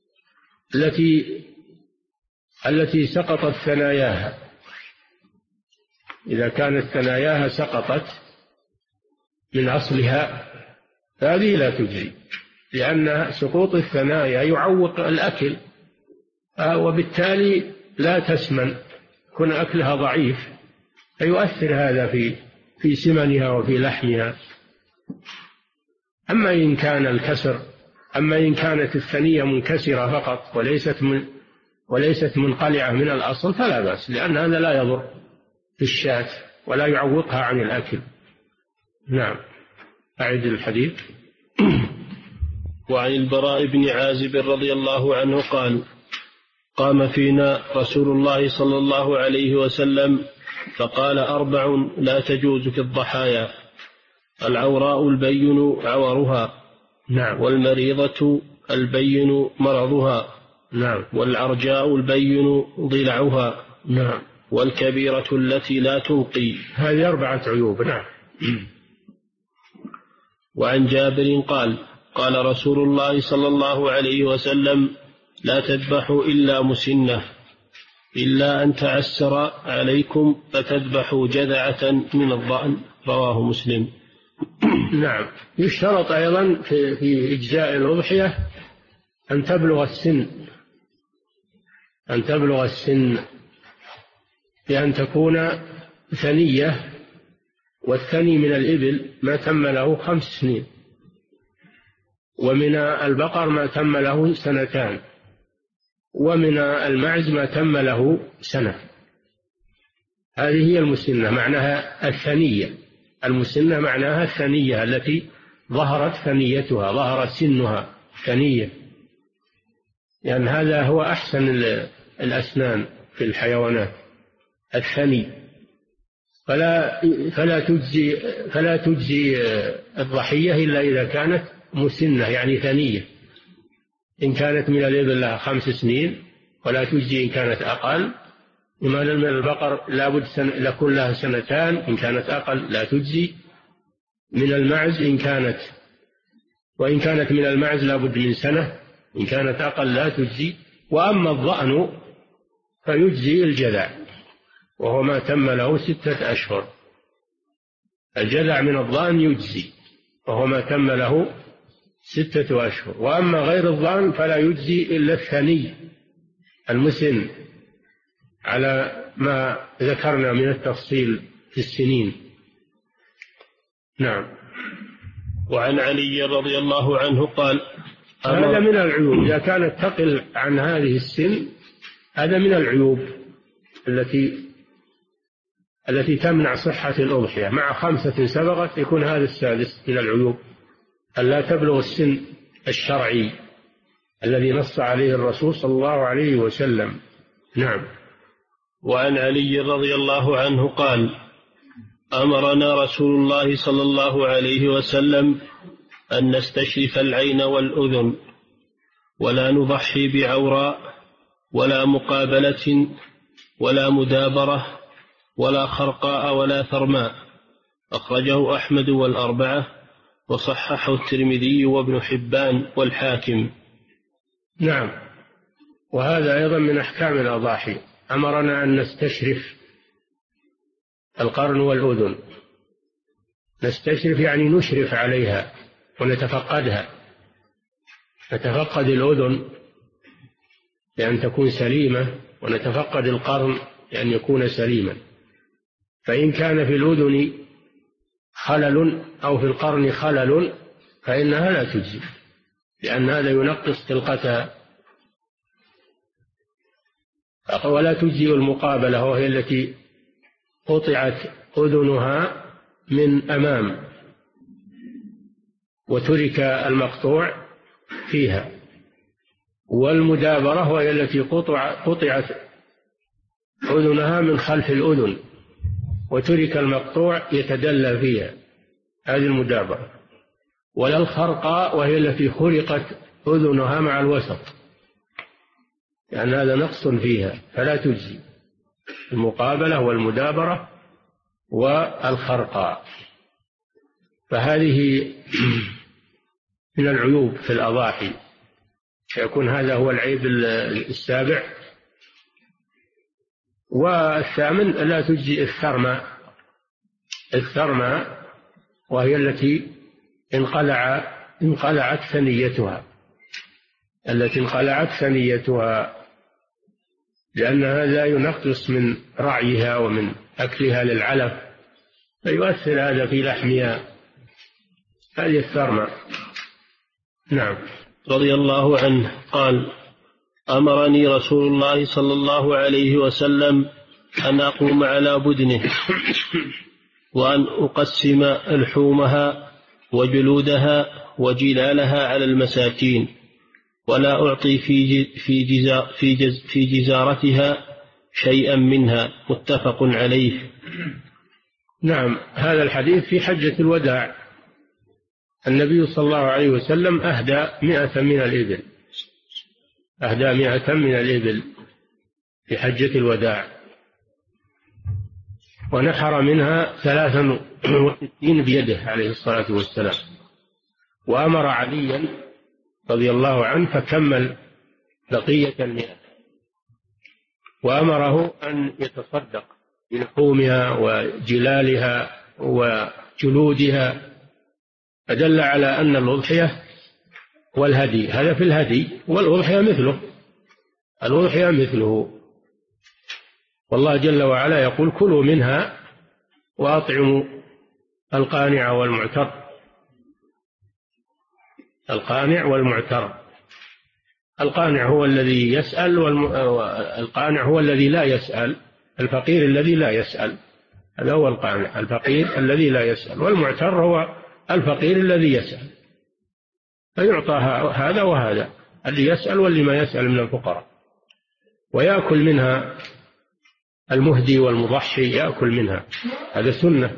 التي سقطت ثناياها، إذا كانت ثناياها سقطت من أصلها هذه لا تجزي، لأن سقوط الثنايا يعوق الأكل، وبالتالي لا تسمن، يكون أكلها ضعيف، فيؤثر هذا في سمنها وفي لحمها. أما إن كانت الثنية منكسرة فقط وليست منقلعة من الأصل فلا بأس، لأن هذا لا يضر في الشاة ولا يعوقها عن الأكل. نعم. أعد الحديث. وعن البراء بن عازب رضي الله عنه قال: قام فينا رسول الله صلى الله عليه وسلم فقال: 4 لا تجوز في الضحايا: العوراء البين عورها، نعم. والمريضة البين مرضها، نعم. والعرجاء البين ضلعها، نعم. والكبيرة التي لا تنقي. هذه 4 عيوب. نعم. وعن جابر قال: قال رسول الله صلى الله عليه وسلم: لا تذبحوا إلا مسنة، إلا أن تعسر عليكم فتذبحوا جذعة من الضأن. رواه مسلم. نعم. يشترط أيضا في إجزاء الأضحية أن تبلغ السن بأن تكون ثنية، والثني من الإبل ما تم له 5 سنين، ومن البقر ما تم له 2 سنين، ومن المعز ما تم له 1 سنة. هذه هي المسنة، معناها الثنية. المسنة معناها الثنية التي ظهرت ثنيتها، ظهر سنها ثنية، لأن هذا هو أحسن الأسنان في الحيوانات، الثني. فلا تجزي الضحية إلا إذا كانت مسنة، يعني ثنية. إن كانت من الإبل لها 5 سنين ولا تجزي إن كانت أقل. من البقر لابد لكن لها 2 سنين، إن كانت أقل لا تجزي. من المعز وإن كانت من المعز لابد من 1 سنة، إن كانت أقل لا تجزي. وأما الضأن فيجزي الجذع، وهو ما تم له 6 أشهر. الجذع من الضأن يجزي وهو ما تم له 6 أشهر. وأما غير الضأن فلا يجزي إلا الثني المسن، على ما ذكرنا من التفصيل في السنين. نعم. وعن علي رضي الله عنه قال: هذا من العيوب، إذا كانت تقل عن هذه السن هذا من العيوب التي تمنع صحة الأضحية. مع 5 سبقت يكون هذا السادس من العيوب، ألا تبلغ السن الشرعي الذي نص عليه الرسول صلى الله عليه وسلم. نعم. وعن علي رضي الله عنه قال: أمرنا رسول الله صلى الله عليه وسلم أن نستشرف العين والأذن، ولا نضحي بعوراء ولا مقابلة ولا مدابرة ولا خرقاء ولا ثرماء. أخرجه أحمد والأربعة، وصححه الترمذي وابن حبان والحاكم. نعم. وهذا أيضا من أحكام الأضاحي. أمرنا أن نستشرف القرن والأذن. نستشرف يعني نشرف عليها ونتفقدها. نتفقد الأذن لأن تكون سليمة، ونتفقد القرن لأن يكون سليما. فإن كان في الأذن خلل أو في القرن خلل فإنها لا تجزي، لأن هذا ينقص خلقتها. ولا تجزي المقابلة، وهي التي قطعت أذنها من أمام وترك المقطوع فيها. والمدابرة وهي التي قطعت أذنها من خلف الأذن وترك المقطوع يتدلى فيها، هذه المدابرة. ولا الخرقاء وهي التي خرقت أذنها مع الوسط، يعني هذا نقص فيها فلا تجزي. المقابلة والمدابرة والخرقاء. فهذه من العيوب في الأضاحي، يكون هذا هو العيب السابع. والثامن لا تجزي الثرمى وهي التي انقلعت ثنيتها، لأنها لا ينقص من رعيها ومن أكلها للعلف، فيؤثر هذا في لحمها. هذه الثرمى. نعم. رضي الله عنه قال: أمرني رسول الله صلى الله عليه وسلم أن أقوم على بدنه وأن أقسم لحومها وجلودها وجلالها على المساكين، ولا أعطي في جزارتها شيئا منها. متفق عليه. نعم. هذا الحديث في حجة الوداع، النبي صلى الله عليه وسلم أهدى 100 من الإبل في حجة الوداع، ونحر منها 63 بيده عليه الصلاة والسلام، وأمر عليا رضي الله عنه فكمل بقية 100، وأمره أن يتصدق بلحومها وجلالها وجلودها، فدل على أن الأضحية والهدي، هذا في الهدي، والأضحية مثله. والله جل وعلا يقول: كلوا منها وأطعموا القانع والمعتر. القانع هو الذي يسأل، والقانع هو الذي لا يسأل، الفقير الذي لا يسأل، هذا هو القانع، الفقير الذي لا يسأل، والمعتر هو الفقير الذي يسأل، فيعطى هذا وهذا، اللي يسأل واللي ما يسأل من الفقراء. ويأكل منها المهدي والمضحي، يأكل منها، هذا سنة.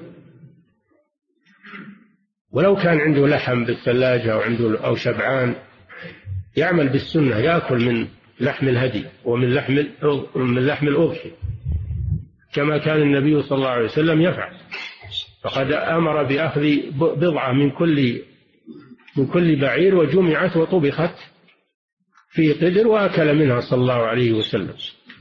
ولو كان عنده لحم بالثلاجة أو شبعان، يعمل بالسنة، يأكل من لحم الهدي ومن لحم الأضحي، كما كان النبي صلى الله عليه وسلم يفعل. فقد أمر بأخذ بضعة من كل بعير، وجمعت وطبخت في قدر، وأكل منها صلى الله عليه وسلم.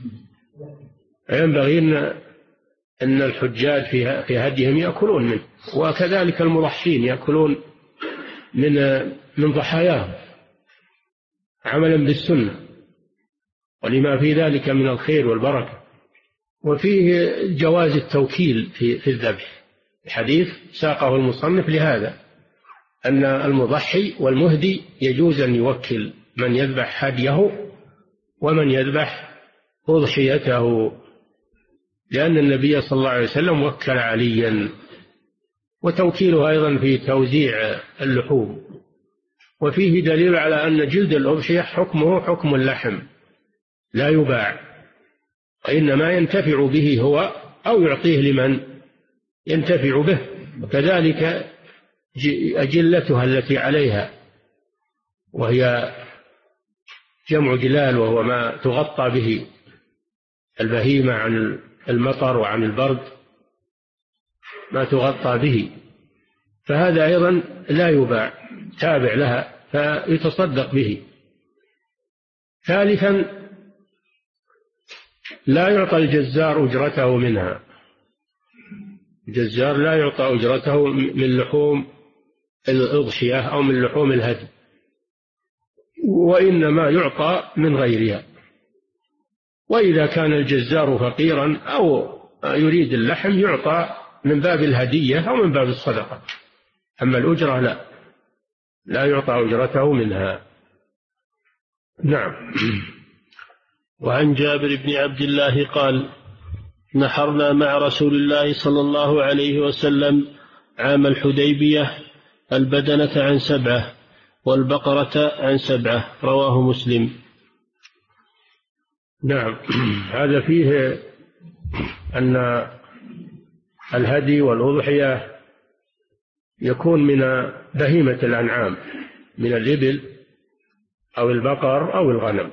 ينبغي أن الحجاج في هديهم يأكلون منه، وكذلك المضحين يأكلون من ضحاياهم عملا بالسنة، ولما في ذلك من الخير والبركة. وفيه جواز التوكيل في الذبح، الحديث ساقه المصنف لهذا، أن المضحي والمهدي يجوز أن يوكل من يذبح هديه ومن يذبح أضحيته، لأن النبي صلى الله عليه وسلم وكل عليا. وتوكيله أيضا في توزيع اللحوم. وفيه دليل على أن جلد الأضحية حكمه حكم اللحم، لا يباع، وإنما ينتفع به هو أو يعطيه لمن ينتفع به. وكذلك أجلتها التي عليها، وهي جمع جلال، وهو ما تغطى به البهيمة عن المطر وعن البرد، ما تغطى به، فهذا أيضا لا يباع، تابع لها فيتصدق به. ثالثا، لا يعطى الجزار أجرته منها، الجزار لا يعطى أجرته من لحوم الأضحية أو من لحوم الهدي، وإنما يعطى من غيرها. وإذا كان الجزار فقيرا أو يريد اللحم يعطى من باب الهدية أو من باب الصدقة، أما الأجرة لا يعطى أجرته منها. نعم. وعن جابر بن عبد الله قال: نحرنا مع رسول الله صلى الله عليه وسلم عام الحديبية البدنة عن 7 والبقرة عن 7. رواه مسلم. نعم. هذا فيه أن الهدي والأضحية يكون من بهيمة الأنعام، من الإبل أو البقر أو الغنم،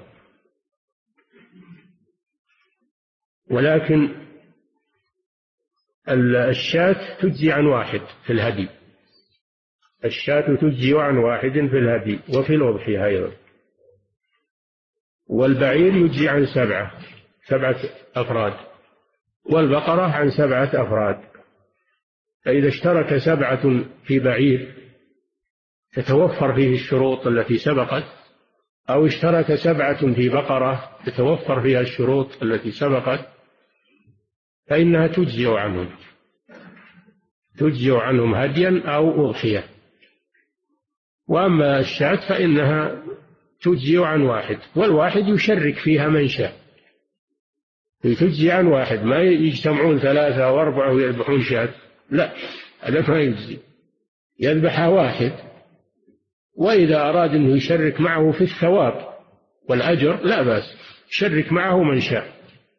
ولكن الشاة تجزي عن واحد في الهدي، الشاة تجزي عن واحد في الهدي وفي الأضحية أيضا. والبعير يجزي عن سبعة أفراد، والبقرة عن 7 أفراد. فإذا اشترك 7 في بعير تتوفر فيه الشروط التي سبقت، أو اشترك 7 في بقرة تتوفر فيها الشروط التي سبقت، فإنها تجزئ عنهم هديا أو أضحية. وأما الشاة فإنها تجزئ عن واحد، والواحد يشرك فيها من شاء. تجزي عن واحد، ما يجتمعون 3 أو 4 ويذبحون شاة، لا، هذا ما يجزي، يذبح واحد. وإذا أراد أنه يشرك معه في الثواب والأجر لا بأس، يشرك معه من شاء،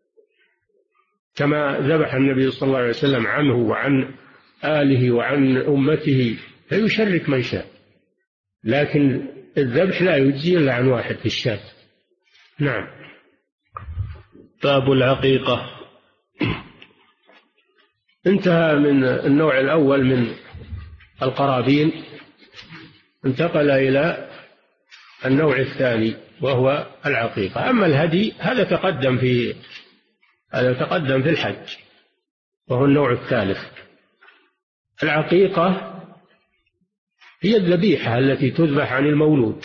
كما ذبح النبي صلى الله عليه وسلم عنه وعن آله وعن أمته، فيشرك من شاء. لكن الذبح لا يجزي إلا عن واحد في الشاة. نعم. باب العقيقة. انتهى من النوع الأول من القرابين، انتقل إلى النوع الثاني وهو العقيقة. أما الهدي هذا تقدم في الحج، وهو النوع الثالث. العقيقة هي الذبيحة التي تذبح عن المولود،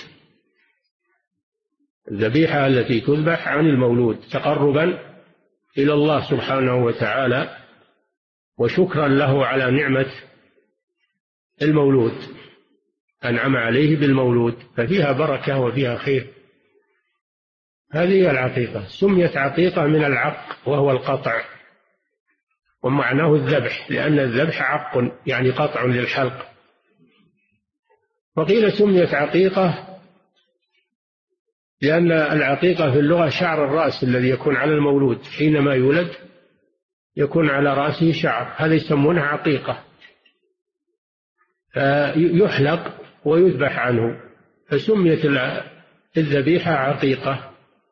الذبيحة التي تذبح عن المولود تقربا إلى الله سبحانه وتعالى وشكرا له على نعمة المولود، أنعم عليه بالمولود، ففيها بركة وفيها خير. هذه العقيقة سميت عقيقة من العق وهو القطع، ومعناه الذبح، لأن الذبح عق يعني قطع للحلق. وقيل سميت عقيقة لأن العقيقة في اللغة شعر الرأس الذي يكون على المولود حينما يولد، يكون على رأسه شعر، هذا يسمونه عقيقة، فيحلق ويذبح عنه، فسميت الذبيحة عقيقة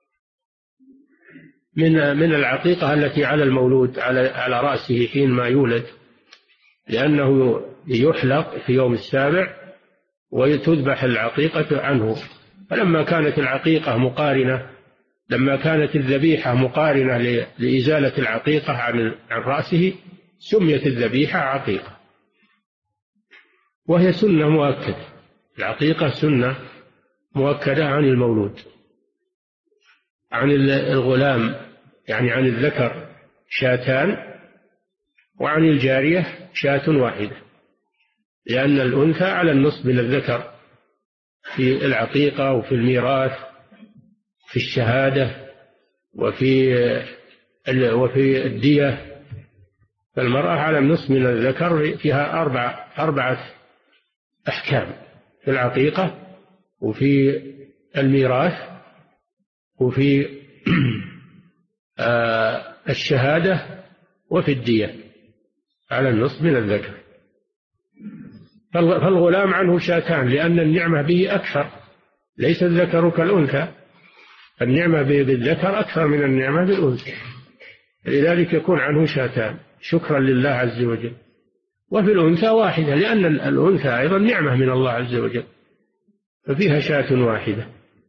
من العقيقة التي على المولود على رأسه حينما يولد، لأنه يحلق في يوم السابع وتذبح العقيقة عنه. فلما كانت العقيقة مقارنة، لما كانت الذبيحة مقارنة لإزالة العقيقة عن رأسه، سميت الذبيحة عقيقة، وهي سنة مؤكدة. العقيقة سنة مؤكدة عن المولود. عن الغلام يعني عن الذكر 2، وعن الجارية 1 لأن الأنثى على النصف من الذكر في العقيقة وفي الميراث، في الشهادة، وفي الدية. فالمرأة على النصف من الذكر، فيها 4 أحكام: في العقيقة، وفي الميراث، وفي الشهادة، وفي الدية على النصف من الذكر. فالغلام عنه 2 لأن النعمة به أكثر، ليس الذكر كالأنثى، النعمة بالذكر أكثر من النعمة بالأنثى، لذلك يكون عنه 2 شكرا لله عز وجل. وفي الأنثى 1 لأن الأنثى أيضا نعمة من الله عز وجل، ففيها 1.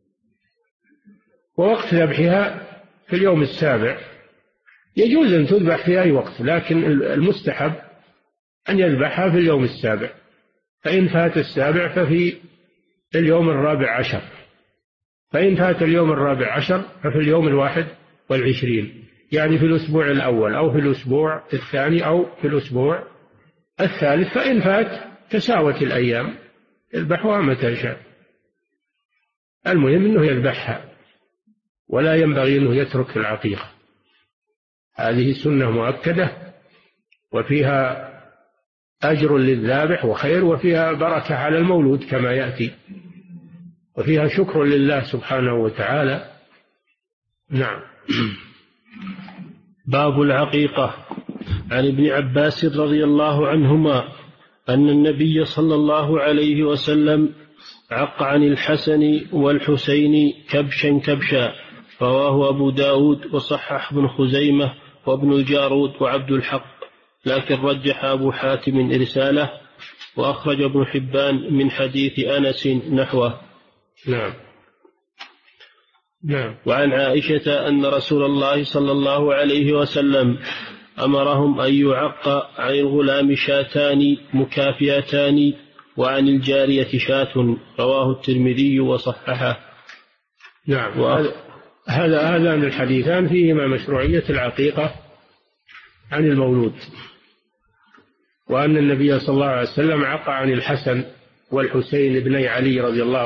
ووقت ذبحها في اليوم السابع. يجوز أن تذبح في أي وقت، لكن المستحب أن يذبحها في اليوم السابع، فإن فات السابع ففي اليوم 14، فإن فات اليوم 14 ففي اليوم 21، يعني في الأسبوع الأول أو في الأسبوع الثاني أو في الأسبوع الثالث. فإن فات تساوت الأيام، يذبحها متى شاء، المهم أنه يذبحها، ولا ينبغي أنه يترك العقيقة. هذه سنة مؤكدة، وفيها أجر للذابح وخير، وفيها بركة على المولود كما يأتي، وفيها شكر لله سبحانه وتعالى. نعم. باب العقيقة. عن ابن عباس رضي الله عنهما أن النبي صلى الله عليه وسلم عق عن الحسن والحسين كبشا، رواه أبو داود وصحح ابن خزيمة وابن الجارود وعبد الحق، لكن رجح أبو حاتم إرساله وأخرج ابن حبان من حديث أنس نحوه. نعم. نعم. وعن عائشة أن رسول الله صلى الله عليه وسلم أمرهم أن يعق عن الغلام شاتان مكافئتان وعن الجارية شاة، رواه الترمذي وصححه. نعم. هذان الحديثان فيهما مشروعية العقيقة عن المولود، وأن النبي صلى الله عليه وسلم عق عن الحسن والحسين ابني علي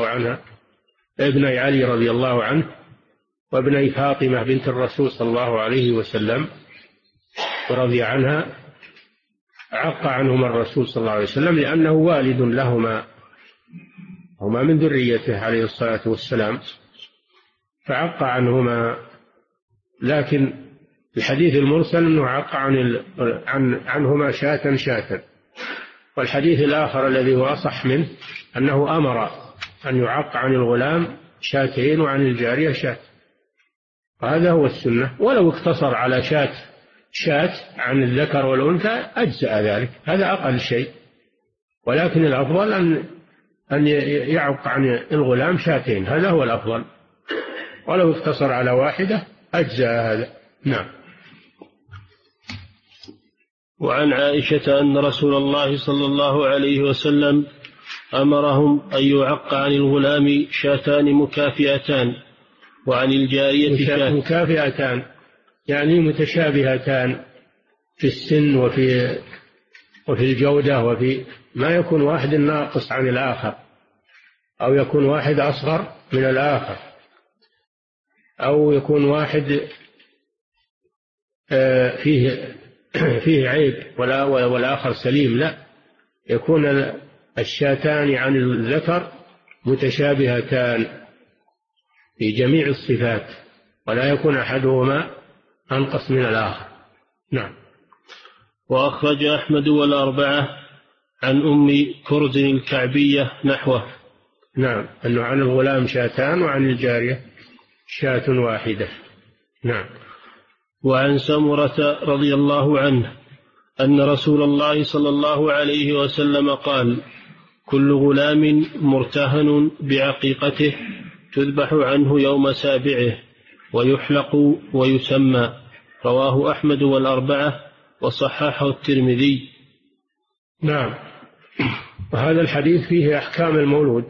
رضي الله عنه وابني فاطمة بنت الرسول صلى الله عليه وسلم ورضي عنها، عق عنهما الرسول صلى الله عليه وسلم لأنه والد لهما، هما من ذريته عليه الصلاة والسلام، فعق عنهما. لكن الحديث المرسل أنه عق عنهما شاة، والحديث الآخر الذي هو أصح منه أنه أمر أن يعق عن الغلام شاتين وعن الجارية شاة، وهذا هو السنة. ولو اقتصر على شاة عن الذكر والأنثى أجزأ ذلك، هذا أقل شيء، ولكن الأفضل أن يعق عن الغلام شاتين، هذا هو الأفضل. ولو اقتصر على واحدة أجزأ هذا. نعم. وعن عائشة أن رسول الله صلى الله عليه وسلم أمرهم أن يعق عن الغلام شاتان مكافئتان وعن الجارية شاة. مكافئتان يعني متشابهتان في السن وفي الجودة، وفي ما يكون واحد ناقص عن الآخر، أو يكون واحد أصغر من الآخر، أو يكون واحد فيه عيب والآخر سليم، لا، يكون الشاتان عن الذكر متشابهتان في جميع الصفات، ولا يكون أحدهما أنقص من الآخر. نعم. وأخرج أحمد والأربعة عن أم كرز الكعبية نحوه. نعم، أنه عن الغلام شاتان وعن الجارية شاة واحدة. نعم. وعن سمرة رضي الله عنه أن رسول الله صلى الله عليه وسلم قال: كل غلام مرتهن بعقيقته تذبح عنه يوم سابعه ويحلق ويسمى، رواه أحمد والأربعة وصححه الترمذي. نعم. وهذا الحديث فيه أحكام المولود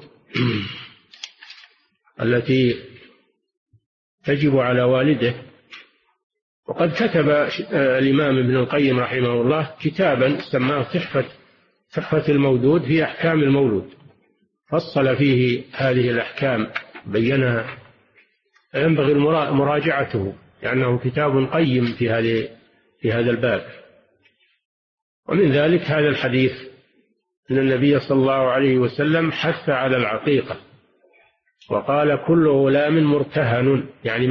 التي تجب على والده. وقد كتب الإمام ابن القيم رحمه الله كتابا سماه تحفة المولود في أحكام المولود، فصل فيه هذه الأحكام بينها، ينبغي مراجعته لأنه كتاب قيم في هذا الباب. ومن ذلك هذا الحديث أن النبي صلى الله عليه وسلم حث على العقيقة، وقال: كل غلام مرتهن يعني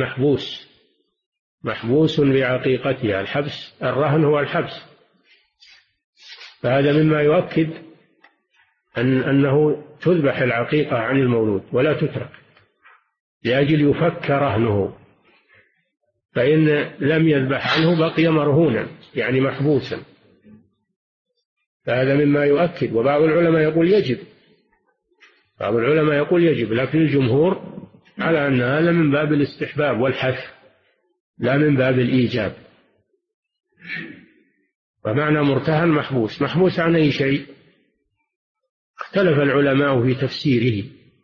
محبوس بعقيقتها. الرهن هو الحبس، فهذا مما يؤكد أنه تذبح العقيقة عن المولود ولا تترك لأجل يفك رهنه، فإن لم يذبح عنه بقي مرهونا يعني محبوسا، فهذا مما يؤكد. وبعض العلماء يقول يجب، لكن الجمهور على أن هذا من باب الاستحباب والحث لا من باب الإيجاب. ومعنى مرتهن محبوس عن أي شيء، اختلف العلماء في تفسيره.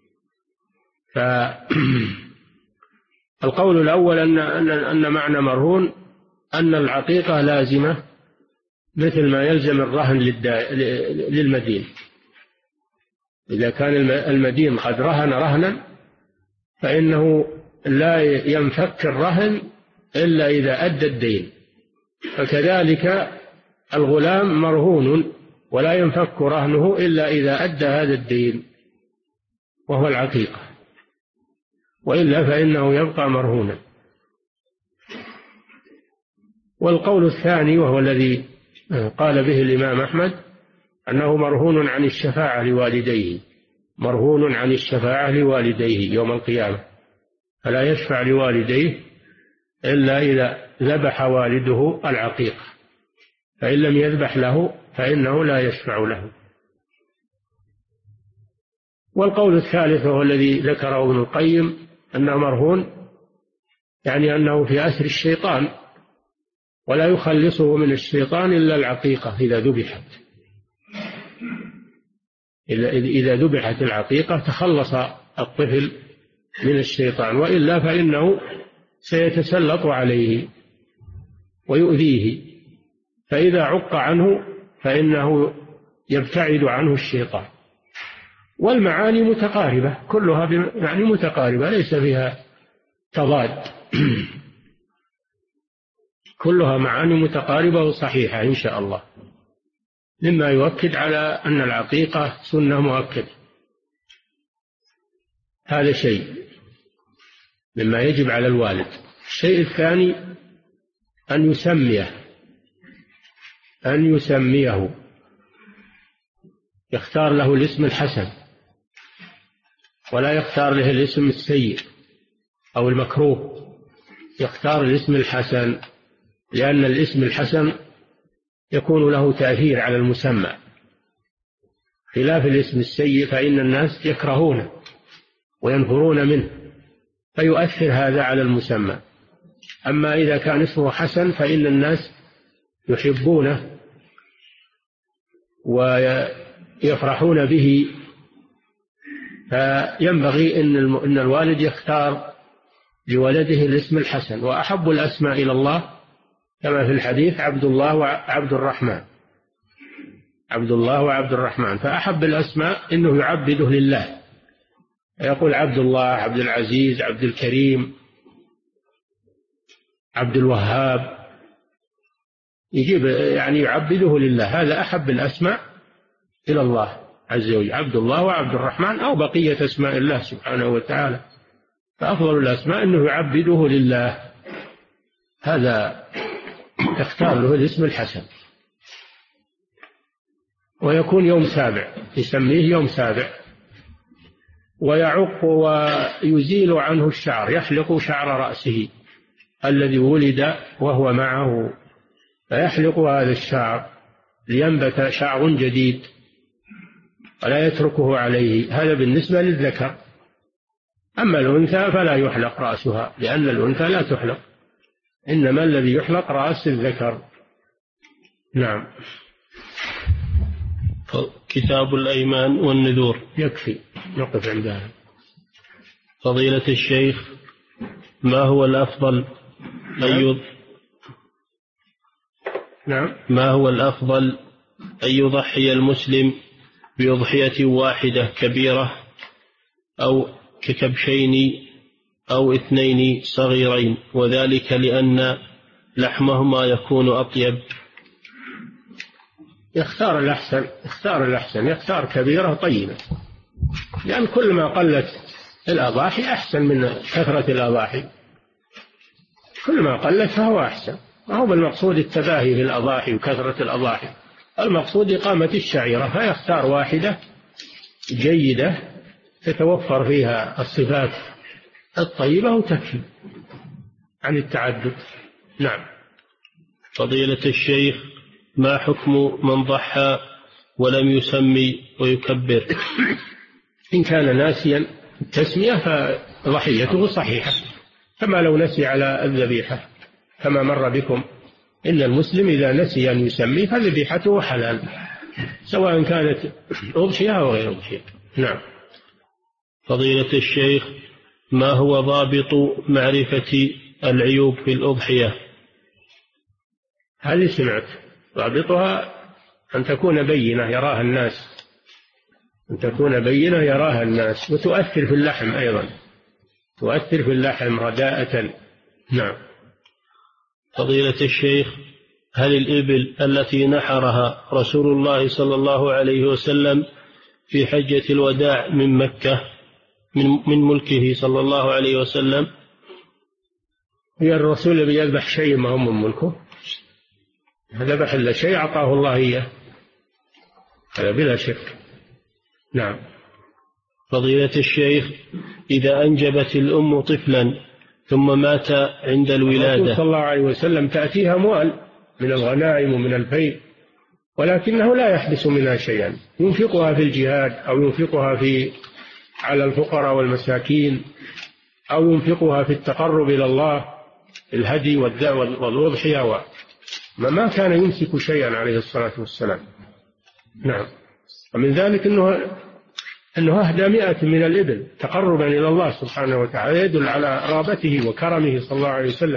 فالقول الأول أن معنى مرهون أن العقيقة لازمة مثل ما يلزم الرهن للمدين. إذا كان المدين قد رهن رهنا فإنه لا ينفك الرهن إلا إذا أدى الدين، فكذلك الغلام مرهون ولا ينفك رهنه إلا إذا أدى هذا الدين وهو العقيقة، وإلا فإنه يبقى مرهونا. والقول الثاني وهو الذي قال به الإمام أحمد أنه مرهون عن الشفاعة لوالديه يوم القيامة، فلا يشفع لوالديه إلا إذا ذبح والده العقيقة، فإن لم يذبح له فإنه لا يشفع له. والقول الثالث وهو الذي ذكره ابن القيم أنه مرهون، يعني أنه في أسر الشيطان، ولا يخلصه من الشيطان إلا العقيقة إذا ذبحت. إذا ذبحت العقيقة تخلص الطفل من الشيطان، وإلا فإنه سيتسلط عليه ويؤذيه، فإذا عق عنه فإنه يبتعد عنه الشيطان. والمعاني متقاربة، كلها يعني متقاربة ليس فيها تضاد كلها معاني متقاربة وصحيحة إن شاء الله، مما يؤكد على أن العقيقة سنة مؤكدة. هذا شيء مما يجب على الوالد. الشيء الثاني أن يسميه، يختار له الاسم الحسن، ولا يختار له الاسم السيء أو المكروه، يختار الاسم الحسن، لأن الاسم الحسن يكون له تأثير على المسمى، خلاف الاسم السيء فإن الناس يكرهونه وينفرون منه، فيؤثر هذا على المسمى. أما إذا كان اسمه حسن فإن الناس يحبونه ويفرحون به، فينبغي أن الوالد يختار لولده الاسم الحسن. وأحب الأسماء إلى الله كما في الحديث عبد الله وعبد الرحمن، عبد الله وعبد الرحمن، فأحب الأسماء إنه يعبده لله، يقول عبد الله، عبد العزيز، عبد الكريم، عبد الوهاب، يجيب يعني يعبده لله. هذا أحب الأسماء إلى الله عز وجل، عبد الله وعبد الرحمن أو بقية أسماء الله سبحانه وتعالى، فأفضل الأسماء أنه يعبده لله. هذا يختار له الاسم الحسن، ويكون يوم سابع، يسميه يوم سابع، ويعق ويزيل عنه الشعر، يحلق شعر رأسه الذي ولد وهو معه، فيحلق هذا الشعر لينبت شعر جديد ولا يتركه عليه. هذا بالنسبة للذكر. أما الأنثى فلا يحلق رأسها، لأن الأنثى لا تحلق، إنما الذي يحلق رأس الذكر. نعم. كتاب الأيمان والنذور. يكفي، نقف عند هذا. فضيلة الشيخ، ما هو الأفضل ما هو الأفضل أن يضحي المسلم بأضحية واحدة كبيرة، أو ككبشين أو 2 صغيرين، وذلك لأن لحمهما يكون أطيب؟ يختار الأحسن، يختار كبيرة طيبة، لأن كل ما قلت الأضاحي أحسن من كثرة الأضاحي، كل ما قلت فهو أحسن. ما هو بالمقصود التباهي بالأضاحي وكثرة الأضاحي، المقصود إقامة الشعيرة، فيختار واحدة جيدة تتوفر فيها الصفات الطيبة وتكفي عن التعدد. نعم. فضيلة الشيخ، ما حكم من ضحى ولم يسمي ويكبر؟ إن كان ناسيا التسمية فضحيته صحيحة، كما لو نسي على الذبيحة، كما مر بكم إن المسلم إذا نسي أن يسمي فذبيحته حلال، سواء كانت أضحية أو غير أضحية. نعم. فضيلة الشيخ، ما هو ضابط معرفة العيوب في الأضحية؟ هذه سمعت، ضابطها أن تكون بينة يراها الناس، وتؤثر في اللحم أيضا، تؤثر في اللحم رداءة. نعم. فضيلة الشيخ، هل الإبل التي نحرها رسول الله صلى الله عليه وسلم في حجة الوداع من مكة من ملكه صلى الله عليه وسلم؟ هي الرسول بيذبح شيء ما هو من ملكه، ذبح إلا شيء أعطاه الله إياه، هذا بلا شك. نعم. فضيلة الشيخ، إذا أنجبت الأم طفلا ثم مات عند الولادة، صلى الله عليه وسلم تأتيها أموال من الغنائم ومن الفيء، ولكنه لا يحبس منها شيئا، ينفقها في الجهاد أو ينفقها في على الفقراء والمساكين أو ينفقها في التقرب إلى الله، الهدي والأضحية، ما كان يمسك شيئا عليه الصلاة والسلام. نعم. ومن ذلك أنه أهدى 100 من الإبل تقربا إلى الله سبحانه وتعالى، يدل على رغبته وكرمه صلى الله عليه وسلم،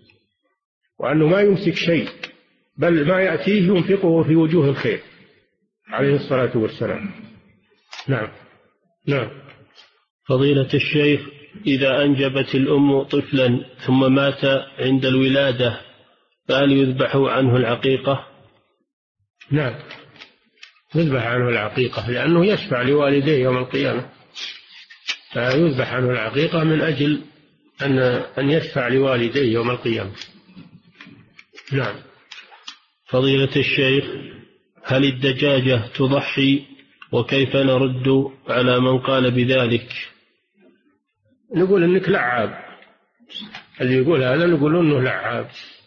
وأنه ما يمسك شيء، بل ما يأتيه ينفقه في وجوه الخير عليه الصلاة والسلام. نعم. نعم. فضيلة الشيخ، إذا أنجبت الأم طفلا ثم مات عند الولادة فهل يذبح عنه العقيقة؟ نعم، يذبح عنه العقيقة، لأنه يشفع لوالديه يوم القيامة، فيذبح عنه العقيقة من أجل أن يشفع لوالديه يوم القيامة. نعم. فضيلة الشيخ، هل الدجاجة تضحي؟ وكيف نرد على من قال بذلك؟ نقول إنك لعاب، اللي يقول هذا نقول إنه لعاب،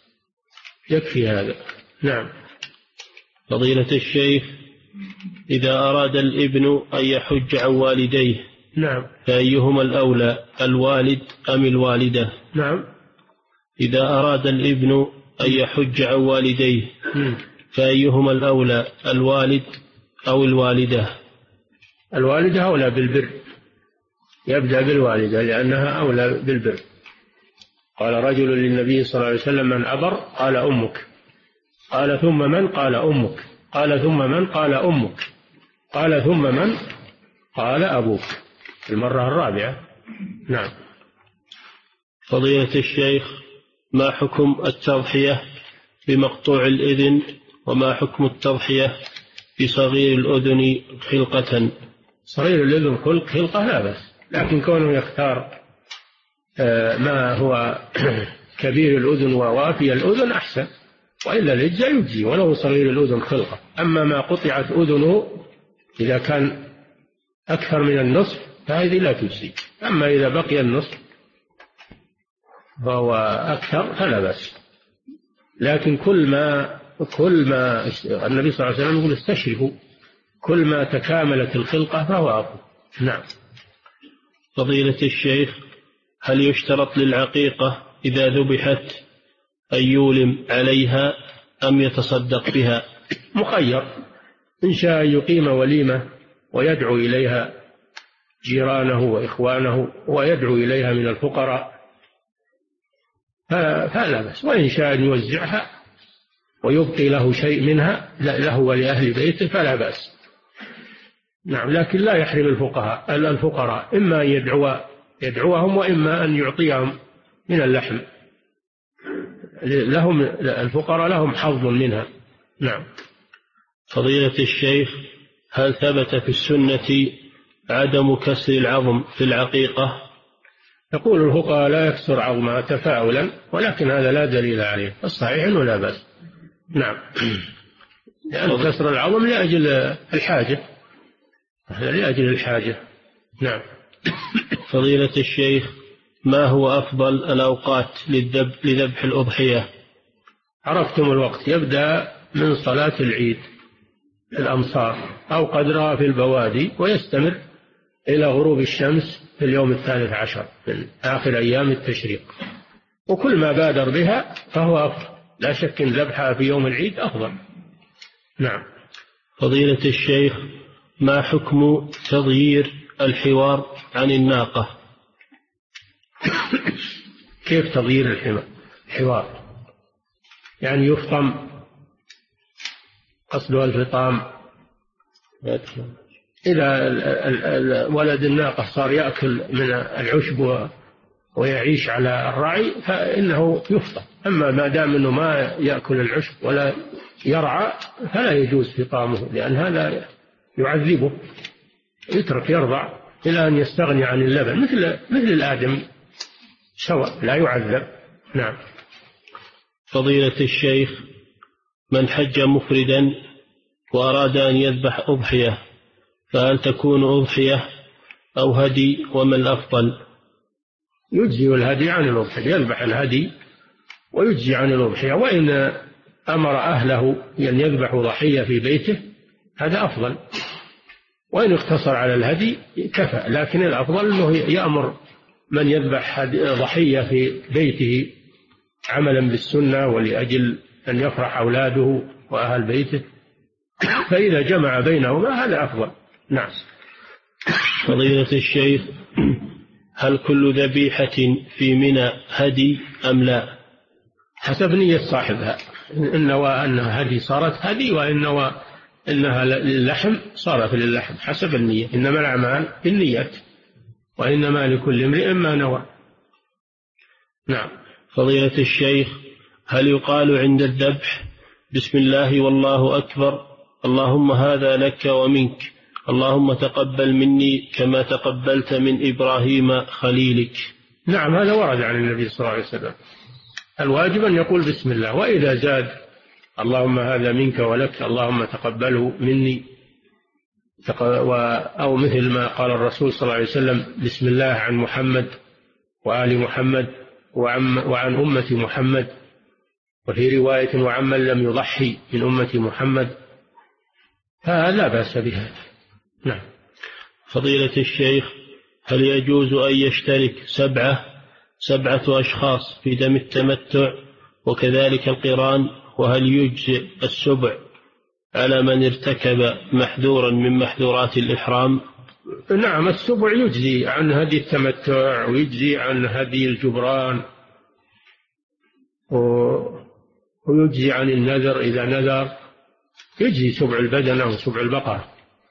يكفي هذا. نعم. فضيلة الشيخ، إذا أراد الابن أن يحج عن والديه، نعم، فأيهما الأولى، الوالد أم الوالدة؟ نعم. إذا أراد الابن أن يحج عن والديه فأيهما الأولى، الوالد أو الوالدة؟ الوالدة أولى بالبر، يبدأ بالوالدة لأنها أولى بالبر. قال رجل للنبي صلى الله عليه وسلم: من أبر؟ قال أمك. قال ثم من؟ قال أمك. قال ثم من؟ قال أمك. قال ثم من؟ قال أبوك، المرة الرابعة. نعم. فضيلة الشيخ، ما حكم التضحية بمقطوع الإذن، وما حكم التضحية بصغير الأذن خلقة؟ صغير الأذن خلقة لا بأس، لكن كونه يختار ما هو كبير الأذن ووافي الأذن أحسن، وإلا الإجزاء يجزي ولو صغير الأذن خلقة. أما ما قطعت أذنه إذا كان أكثر من النصف فهذه لا تجزي، أما إذا بقي النصف فهو أكثر فلا بأس. لكن كل ما النبي صلى الله عليه وسلم يقول: استشرفوا، كل ما تكاملت الخلقة فهو أفضل. نعم. فضيلة الشيخ، هل يشترط للعقيقة إذا ذبحت أن يولم عليها أم يتصدق بها؟ مخير، إن شاء يقيم وليمة ويدعو إليها جيرانه وإخوانه ويدعو إليها من الفقراء فلا بأس، وإن شاء أن يوزعها ويبقي له شيء منها له ولأهل بيته فلا بأس. نعم. لكن لا يحرم الفقراء إما أن يدعوهم وإما أن يعطيهم من اللحم، لهم الفقراء لهم حظ منها. نعم. فضيلة الشيخ، هل ثبت في السنة عدم كسر العظم في العقيقة؟ يقول الفقهاء لا يكسر عظمها تفاؤلا، ولكن هذا لا دليل عليه، الصحيح أنه لا بأس. نعم. لأن كسر العظم لأجل الحاجة، لأجل الحاجة. نعم. فضيلة الشيخ، ما هو أفضل الأوقات لذبح الأضحية؟ عرفتم الوقت، يبدأ من صلاة العيد في الأمصار أو قدرها في البوادي، ويستمر إلى غروب الشمس في اليوم 13 من آخر أيام التشريق، وكل ما بادر بها فهو أفضل، لا شك أن ذبحها في يوم العيد أفضل. نعم. فضيلة الشيخ، ما حكم تضيير الحوار عن الناقة؟ كيف تضيير الحوار؟ يعني يفطم، قصده الفطام. إذا ولد الناقة صار يأكل من العشب ويعيش على الرعي فإنه يفطم، أما ما دام أنه ما يأكل العشب ولا يرعى فلا يجوز فطامه، لأن هذا يعذبه، يترك يرضع إلى أن يستغني عن اللبن مثل الآدمي سواء، لا يعذب. نعم. فضيلة الشيخ، من حج مفردا وأراد أن يذبح أضحية فهل تكون أضحية أو هدي، وما الأفضل؟ يجزي الهدي عن الأضحية، يذبح الهدي ويجزي عن الأضحية، وإن أمر أهله أن يذبحوا ضحية في بيته هذا أفضل، وإن اقتصر على الهدي كفى، لكن الأفضل أنه يأمر من يذبح ضحية في بيته عملا بالسنة ولأجل أن يفرح أولاده وأهل بيته، فإذا جمع بينهما هذا أفضل. نعم. فضيلة الشيخ، هل كل ذبيحة في منى هدي أم لا؟ حسب نية صاحبها، إن نوى أنها هدي صارت هدي، وإن نوى أنها للحم صارت للحم، حسب النية. إنما الأعمال بالنيات، وإنما لكل امرئ ما نوى. نعم. فضيلة الشيخ، هل يقال عند الذبح بسم الله والله أكبر، اللهم هذا لك ومنك، اللهم تقبل مني كما تقبلت من إبراهيم خليلك؟ نعم، هذا ورد عن النبي صلى الله عليه وسلم. الواجب أن يقول بسم الله، وإذا زاد اللهم هذا منك ولك، اللهم تقبله مني، أو مثل ما قال الرسول صلى الله عليه وسلم بسم الله عن محمد وآل محمد وعن أمة محمد، وفي رواية وعمن لم يضحي من أمة محمد، فلا بأس بهذا. نعم. فضيلة الشيخ، هل يجوز أن يشترك سبعة أشخاص في دم التمتع وكذلك القران؟ وهل يجزئ السبع على من ارتكب محذورا من محذورات الإحرام؟ نعم، السبع يجزي عن هدي التمتع ويجزي عن هدي الجبران ويجزي عن النذر، إذا نذر يجزي سبع البدنة وسبع البقرة.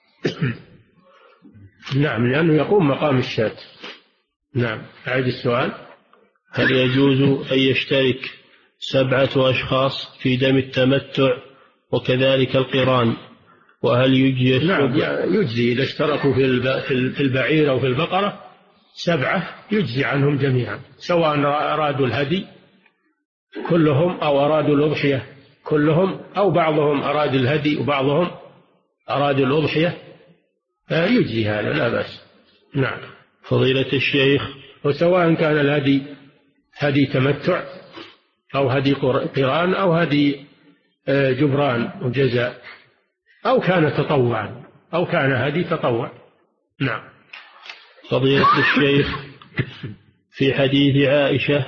نعم، لأنه يقوم مقام الشاة. نعم. أعيد السؤال. هل يجوز أن يشترك 7 أشخاص في دم التمتع وكذلك القران؟ وهل يجزي؟ نعم، يجزي إذا اشتركوا في البعير أو في البقرة 7 يجزي عنهم جميعا، سواء أرادوا الهدي كلهم أو أرادوا الأضحية كلهم، أو بعضهم أراد الهدي وبعضهم أراد الأضحية، يجزي هذا لا بأس. نعم. فضيلة الشيخ، وسواء كان الهدي هدي تمتع أو هدي قران أو هدي جبران وجزاء، أو كان تطوعا أو كان هدي تطوع. نعم. فضيلة الشيخ، في حديث عائشة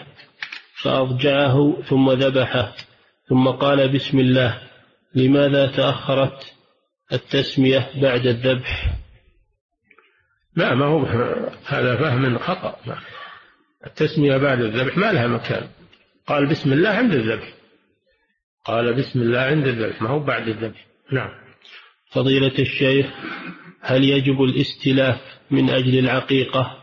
فأضجعه ثم ذبحه ثم قال بسم الله، لماذا تأخرت التسمية بعد الذبح؟ لا، ما هو هذا فهم خطأ. التسمية بعد الذبح ما لها مكان، قال بسم الله عند الذبح، قال بسم الله عند الذبح، ما هو بعد الذبح. نعم. فضيلة الشيخ، هل يجب الاستلاف من أجل العقيقة؟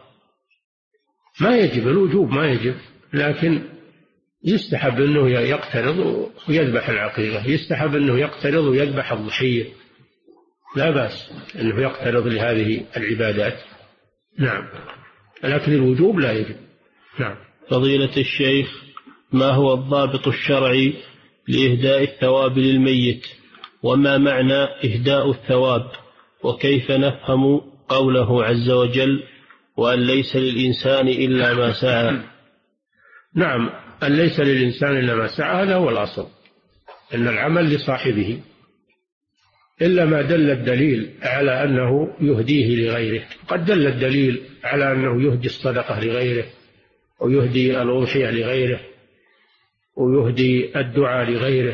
ما يجب، الوجوب ما يجب، لكن يستحب أنه يقترض ويذبح العقيقة، يستحب أنه يقترض ويذبح الضحية، لا بأس أنه يقترض لهذه العبادات. نعم، لكن الوجوب لا يجب. نعم. فضيلة الشيخ، ما هو الضابط الشرعي لإهداء الثواب للميت؟ وما معنى إهداء الثواب؟ وكيف نفهم قوله عز وجل وأن ليس للإنسان إلا ما سعى؟ نعم، أن ليس للإنسان إلا ما سعى، هذا هو الأصل، أن العمل لصاحبه، إلا ما دل الدليل على أنه يهديه لغيره. قد دل الدليل على أنه يهدي الصدقة لغيره، ويهدي الأضحية لغيره، ويهدي الدعاء لغيره،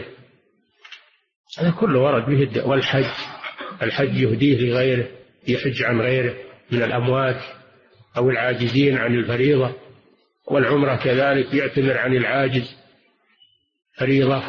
هذا كله ورد به. والحج يهديه لغيره، يحج عن غيره من الأموات أو العاجزين عن الفريضة، والعمرة كذلك يعتمر عن العاجز فريضة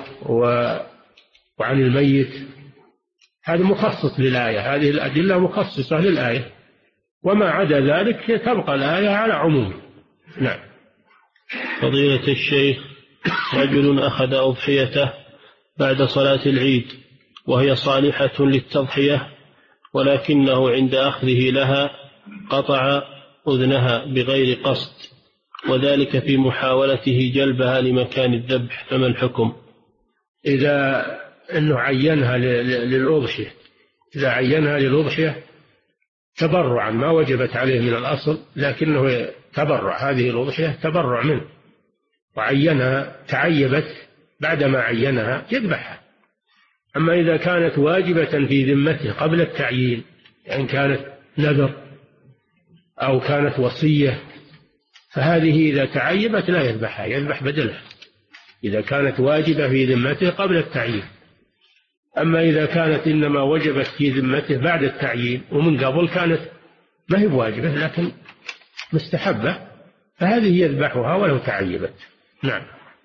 وعن الميت، هذا مخصص للآية، هذه الأدلة مخصصة للآية، وما عدا ذلك تبقى الآية على عموم. نعم. فضيلة الشيخ، رجل أخذ أضحيته بعد صلاة العيد وهي صالحة للتضحية، ولكنه عند أخذه لها قطع أذنها بغير قصد، وذلك في محاولته جلبها لمكان الذبح، فما الحكم؟ إذا أنه عينها للأضحية، إذا عينها للأضحية تبرعا، ما وجبت عليه من الأصل، لكنه تبرع، هذه الأضحية تبرع منه، وعينها تعيبت بعدما عينها يذبحها. أما إذا كانت واجبة في ذمته قبل التعيين يعني كانت نذر أو كانت وصية، فهذه إذا تعيبت لا يذبحها، يذبح بدلها إذا كانت واجبة في ذمته قبل التعيين. أما إذا كانت إنما وجبت في ذمته بعد التعيين ومن قبل كانت ما هي واجبة لكن مستحبة، فهذه يذبحها ولو تعيبت. نعم.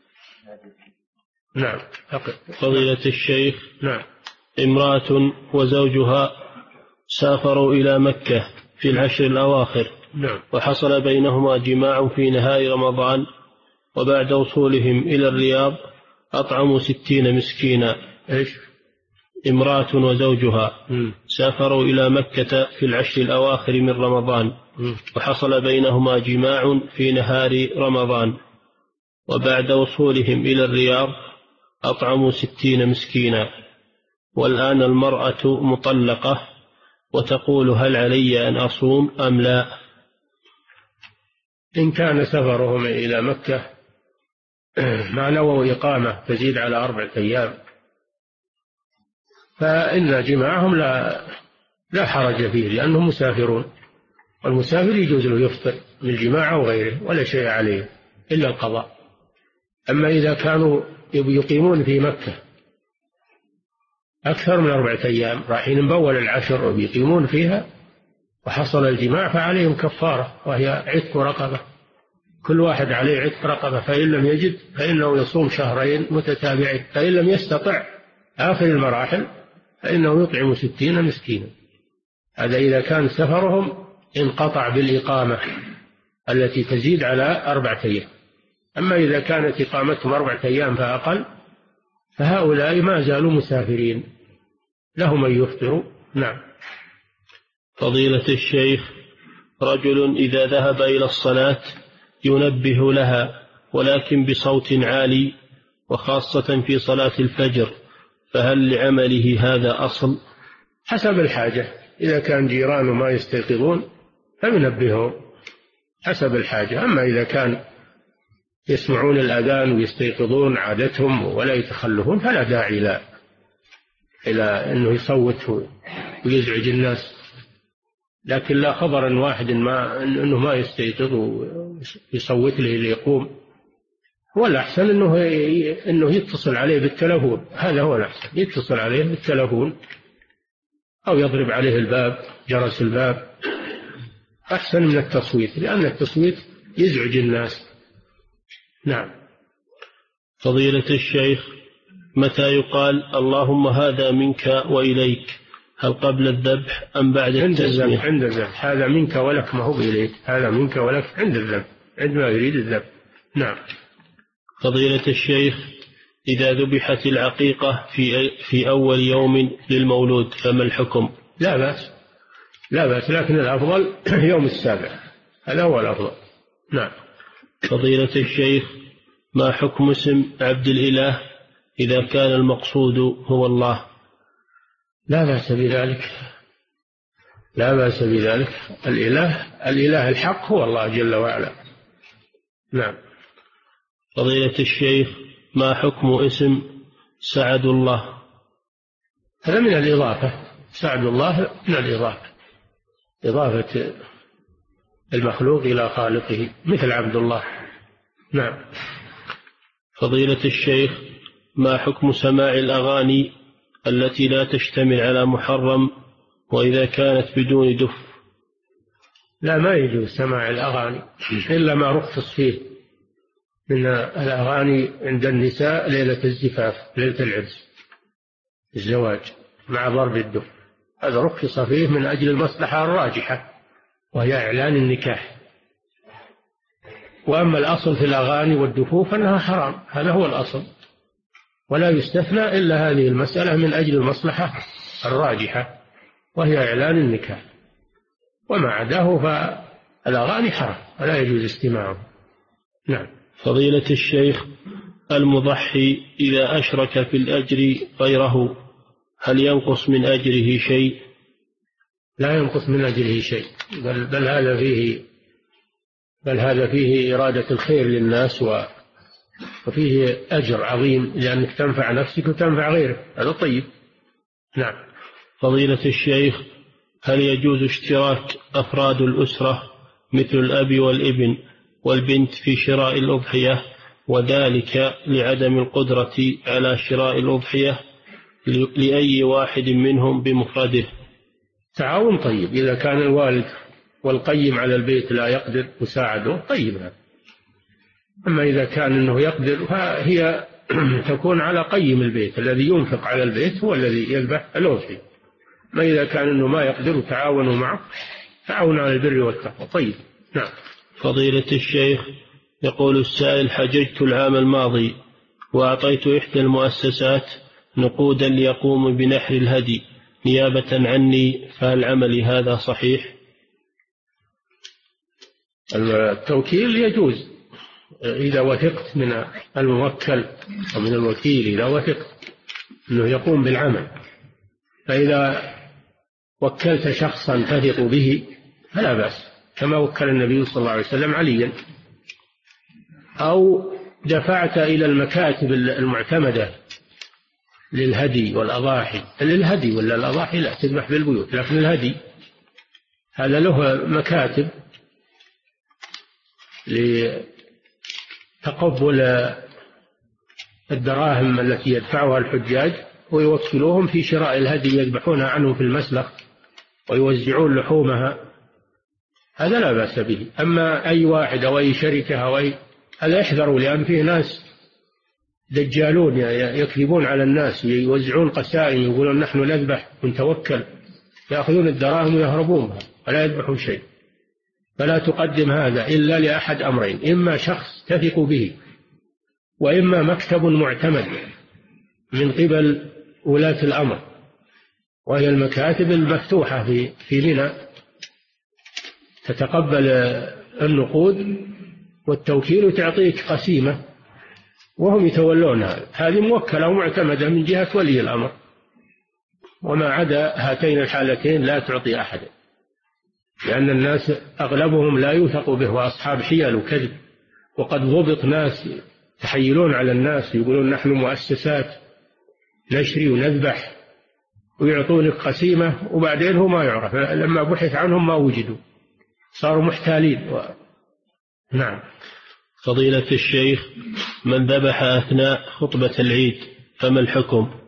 نعم. فضيلة الشيخ، نعم. امرأة وزوجها سافروا إلى مكة في العشر الأواخر، نعم. وحصل بينهما جماع في نهار رمضان، وبعد وصولهم إلى الرياض أطعموا 60 مسكينا. إيش؟ امرأة وزوجها سافروا إلى مكة في العشر الأواخر من رمضان، وحصل بينهما جماع في نهار رمضان، وبعد وصولهم إلى الرياض أطعموا 60 مسكينا، والآن المرأة مطلقة وتقول هل علي أن أصوم أم لا؟ إن كان سفرهم إلى مكة ما نووا إقامة تزيد على 4 أيام فإن جماعهم لا حرج فيه، لأنهم مسافرون، والمسافر يجوز له يفطر من الجماعة وغيره ولا شيء عليه إلا القضاء. أما إذا كانوا يقيمون في مكة أكثر من 4 أيام رايحين بأول العشر ويقيمون فيها وحصل الجماع فعليهم كفارة، وهي عتق رقبة، كل واحد عليه عتق رقبة، فإن لم يجد فإنه يصوم 2 شهرين متتابعين، فإن لم يستطع آخر المراحل فإنه يطعم 60 مسكينا. هذا إذا كان سفرهم انقطع بالإقامة التي تزيد على 4 أيام. أما إذا كانت إقامتهم 4 أيام فأقل فهؤلاء ما زالوا مسافرين، لهم أن يفطروا. نعم. فضيلة الشيخ، رجل إذا ذهب إلى الصلاة ينبه لها ولكن بصوت عالي، وخاصة في صلاة الفجر، فهل لعمله هذا أصل؟ حسب الحاجة، إذا كان جيرانه ما يستيقظون فينبههم حسب الحاجة. أما إذا كان يسمعون الأذان ويستيقظون عادتهم ولا يتخلفون فلا داعي إلى أنه يصوت ويزعج الناس. لكن لا خبر أن واحد أنه ما يستيقظ ويصوت له ليقوم، هو الأحسن أنه يتصل عليه بالتلفون، هذا هو الأحسن، يتصل عليه بالتلفون أو يضرب عليه الباب، جرس الباب، أحسن من التصويت، لأن التصويت يزعج الناس. نعم. فضيلة الشيخ، متى يقال اللهم هذا منك وإليك؟ هل قبل الذبح أم بعد التسمية؟ عند الذبح، هذا منك ولك، ما هو بإليك، هذا منك ولك عند الذبح، عندما يريد الذبح. نعم. فضيلة الشيخ، إذا ذبحت العقيقة في أول يوم للمولود فما الحكم؟ لا بأس، لكن الأفضل يوم السابع، هذا هو الأفضل. نعم. فضيلة الشيخ، ما حكم اسم عبد الإله إذا كان المقصود هو الله؟ لا بأس بذلك، لا بأس بذلك. الإله الحق هو الله جل وعلا. نعم. فضيلة الشيخ، ما حكم اسم سعد الله؟ هذا من الإضافة، سعد الله من الإضافة، إضافة المخلوق إلى خالقه، مثل عبد الله. نعم. فضيلة الشيخ، ما حكم سماع الأغاني التي لا تشتمل على محرم وإذا كانت بدون دف؟ لا، ما يجوز سماع الأغاني إلا ما رخص فيه من الأغاني عند النساء ليلة الزفاف، ليلة العرس، الزواج مع ضرب الدف، هذا رخص فيه من أجل المصلحة الراجحة وهي إعلان النكاح. وأما الأصل في الأغاني والدفوف أنها حرام، هذا هو الأصل، ولا يستثنى إلا هذه المسألة من أجل المصلحة الراجحة وهي إعلان النكاح، وما عداه فالأغاني حرام ولا يجوز استماعه. نعم. فضيلة الشيخ، المضحي إذا أشرك في الأجر غيره هل ينقص من أجره شيء؟ لا ينقص من أجره شيء، بل هذا فيه إرادة الخير للناس وفيه أجر عظيم، لأنك تنفع نفسك وتنفع غيرك، هذا طيب. نعم. فضيلة الشيخ، هل يجوز اشتراك أفراد الأسرة مثل الأب والابن والبنت في شراء الأضحية، وذلك لعدم القدرة على شراء الأضحية لأي واحد منهم بمفرده؟ تعاون طيب، إذا كان الوالد والقيم على البيت لا يقدر مساعده طيب هذا. أما إذا كان أنه يقدر فهي تكون على قيم البيت، الذي ينفق على البيت هو الذي يذبح الأضحية. ما إذا كان أنه ما يقدر تعاونوا معه، تعاون على البر والتقوى. طيب نعم. فضيلة الشيخ، يقول السائل: حججت العام الماضي وأعطيت إحدى المؤسسات نقودا ليقوم بنحر الهدي نيابة عني، فهل عملي هذا صحيح؟ التوكيل يجوز إذا وثقت من الموكل ومن الوكيل، إذا وثقت أنه يقوم بالعمل. فإذا وكلت شخصا تثق به فلا بأس، كما وكل النبي صلى الله عليه وسلم عليا. أو دفعت إلى المكاتب المعتمدة للهدي والأضاحي، للهدي ولا الأضاحي لا تذبح بالبيوت، لكن الهدي هذا له مكاتب لتقبل الدراهم التي يدفعها الحجاج، ويوكلوهم في شراء الهدي، يذبحونها عنهم في المسلخ ويوزعون لحومها، هذا لا بأس به. أما أي واحد أو أي شركة أو أي، هذا يحذروا، لأن فيه ناس دجالون يكذبون على الناس، يوزعون قسائم يقولون نحن نذبح ونتوكل، يأخذون الدراهم ويهربون بها ولا يذبحون شيء. فلا تقدم هذا إلا لأحد أمرين: إما شخص تثق به، وإما مكتب معتمد من قبل ولاة الأمر، وهي المكاتب المفتوحة في منى تتقبل النقود والتوكيل وتعطيك قسيمة وهم يتولونها. هذه موكلة ومعتمدة من جهة ولي الأمر، وما عدا هاتين الحالتين لا تعطي أحد، لأن الناس أغلبهم لا يوثق به، وأصحاب حيل وكذب. وقد ضبط ناس تحيلون على الناس، يقولون نحن مؤسسات نشري ونذبح، ويعطونك قسيمة وبعدين هو ما يعرف، لما بحث عنهم ما وجدوا، صاروا محتالين نعم. فضيلة الشيخ، من ذبح أثناء خطبة العيد فما الحكم؟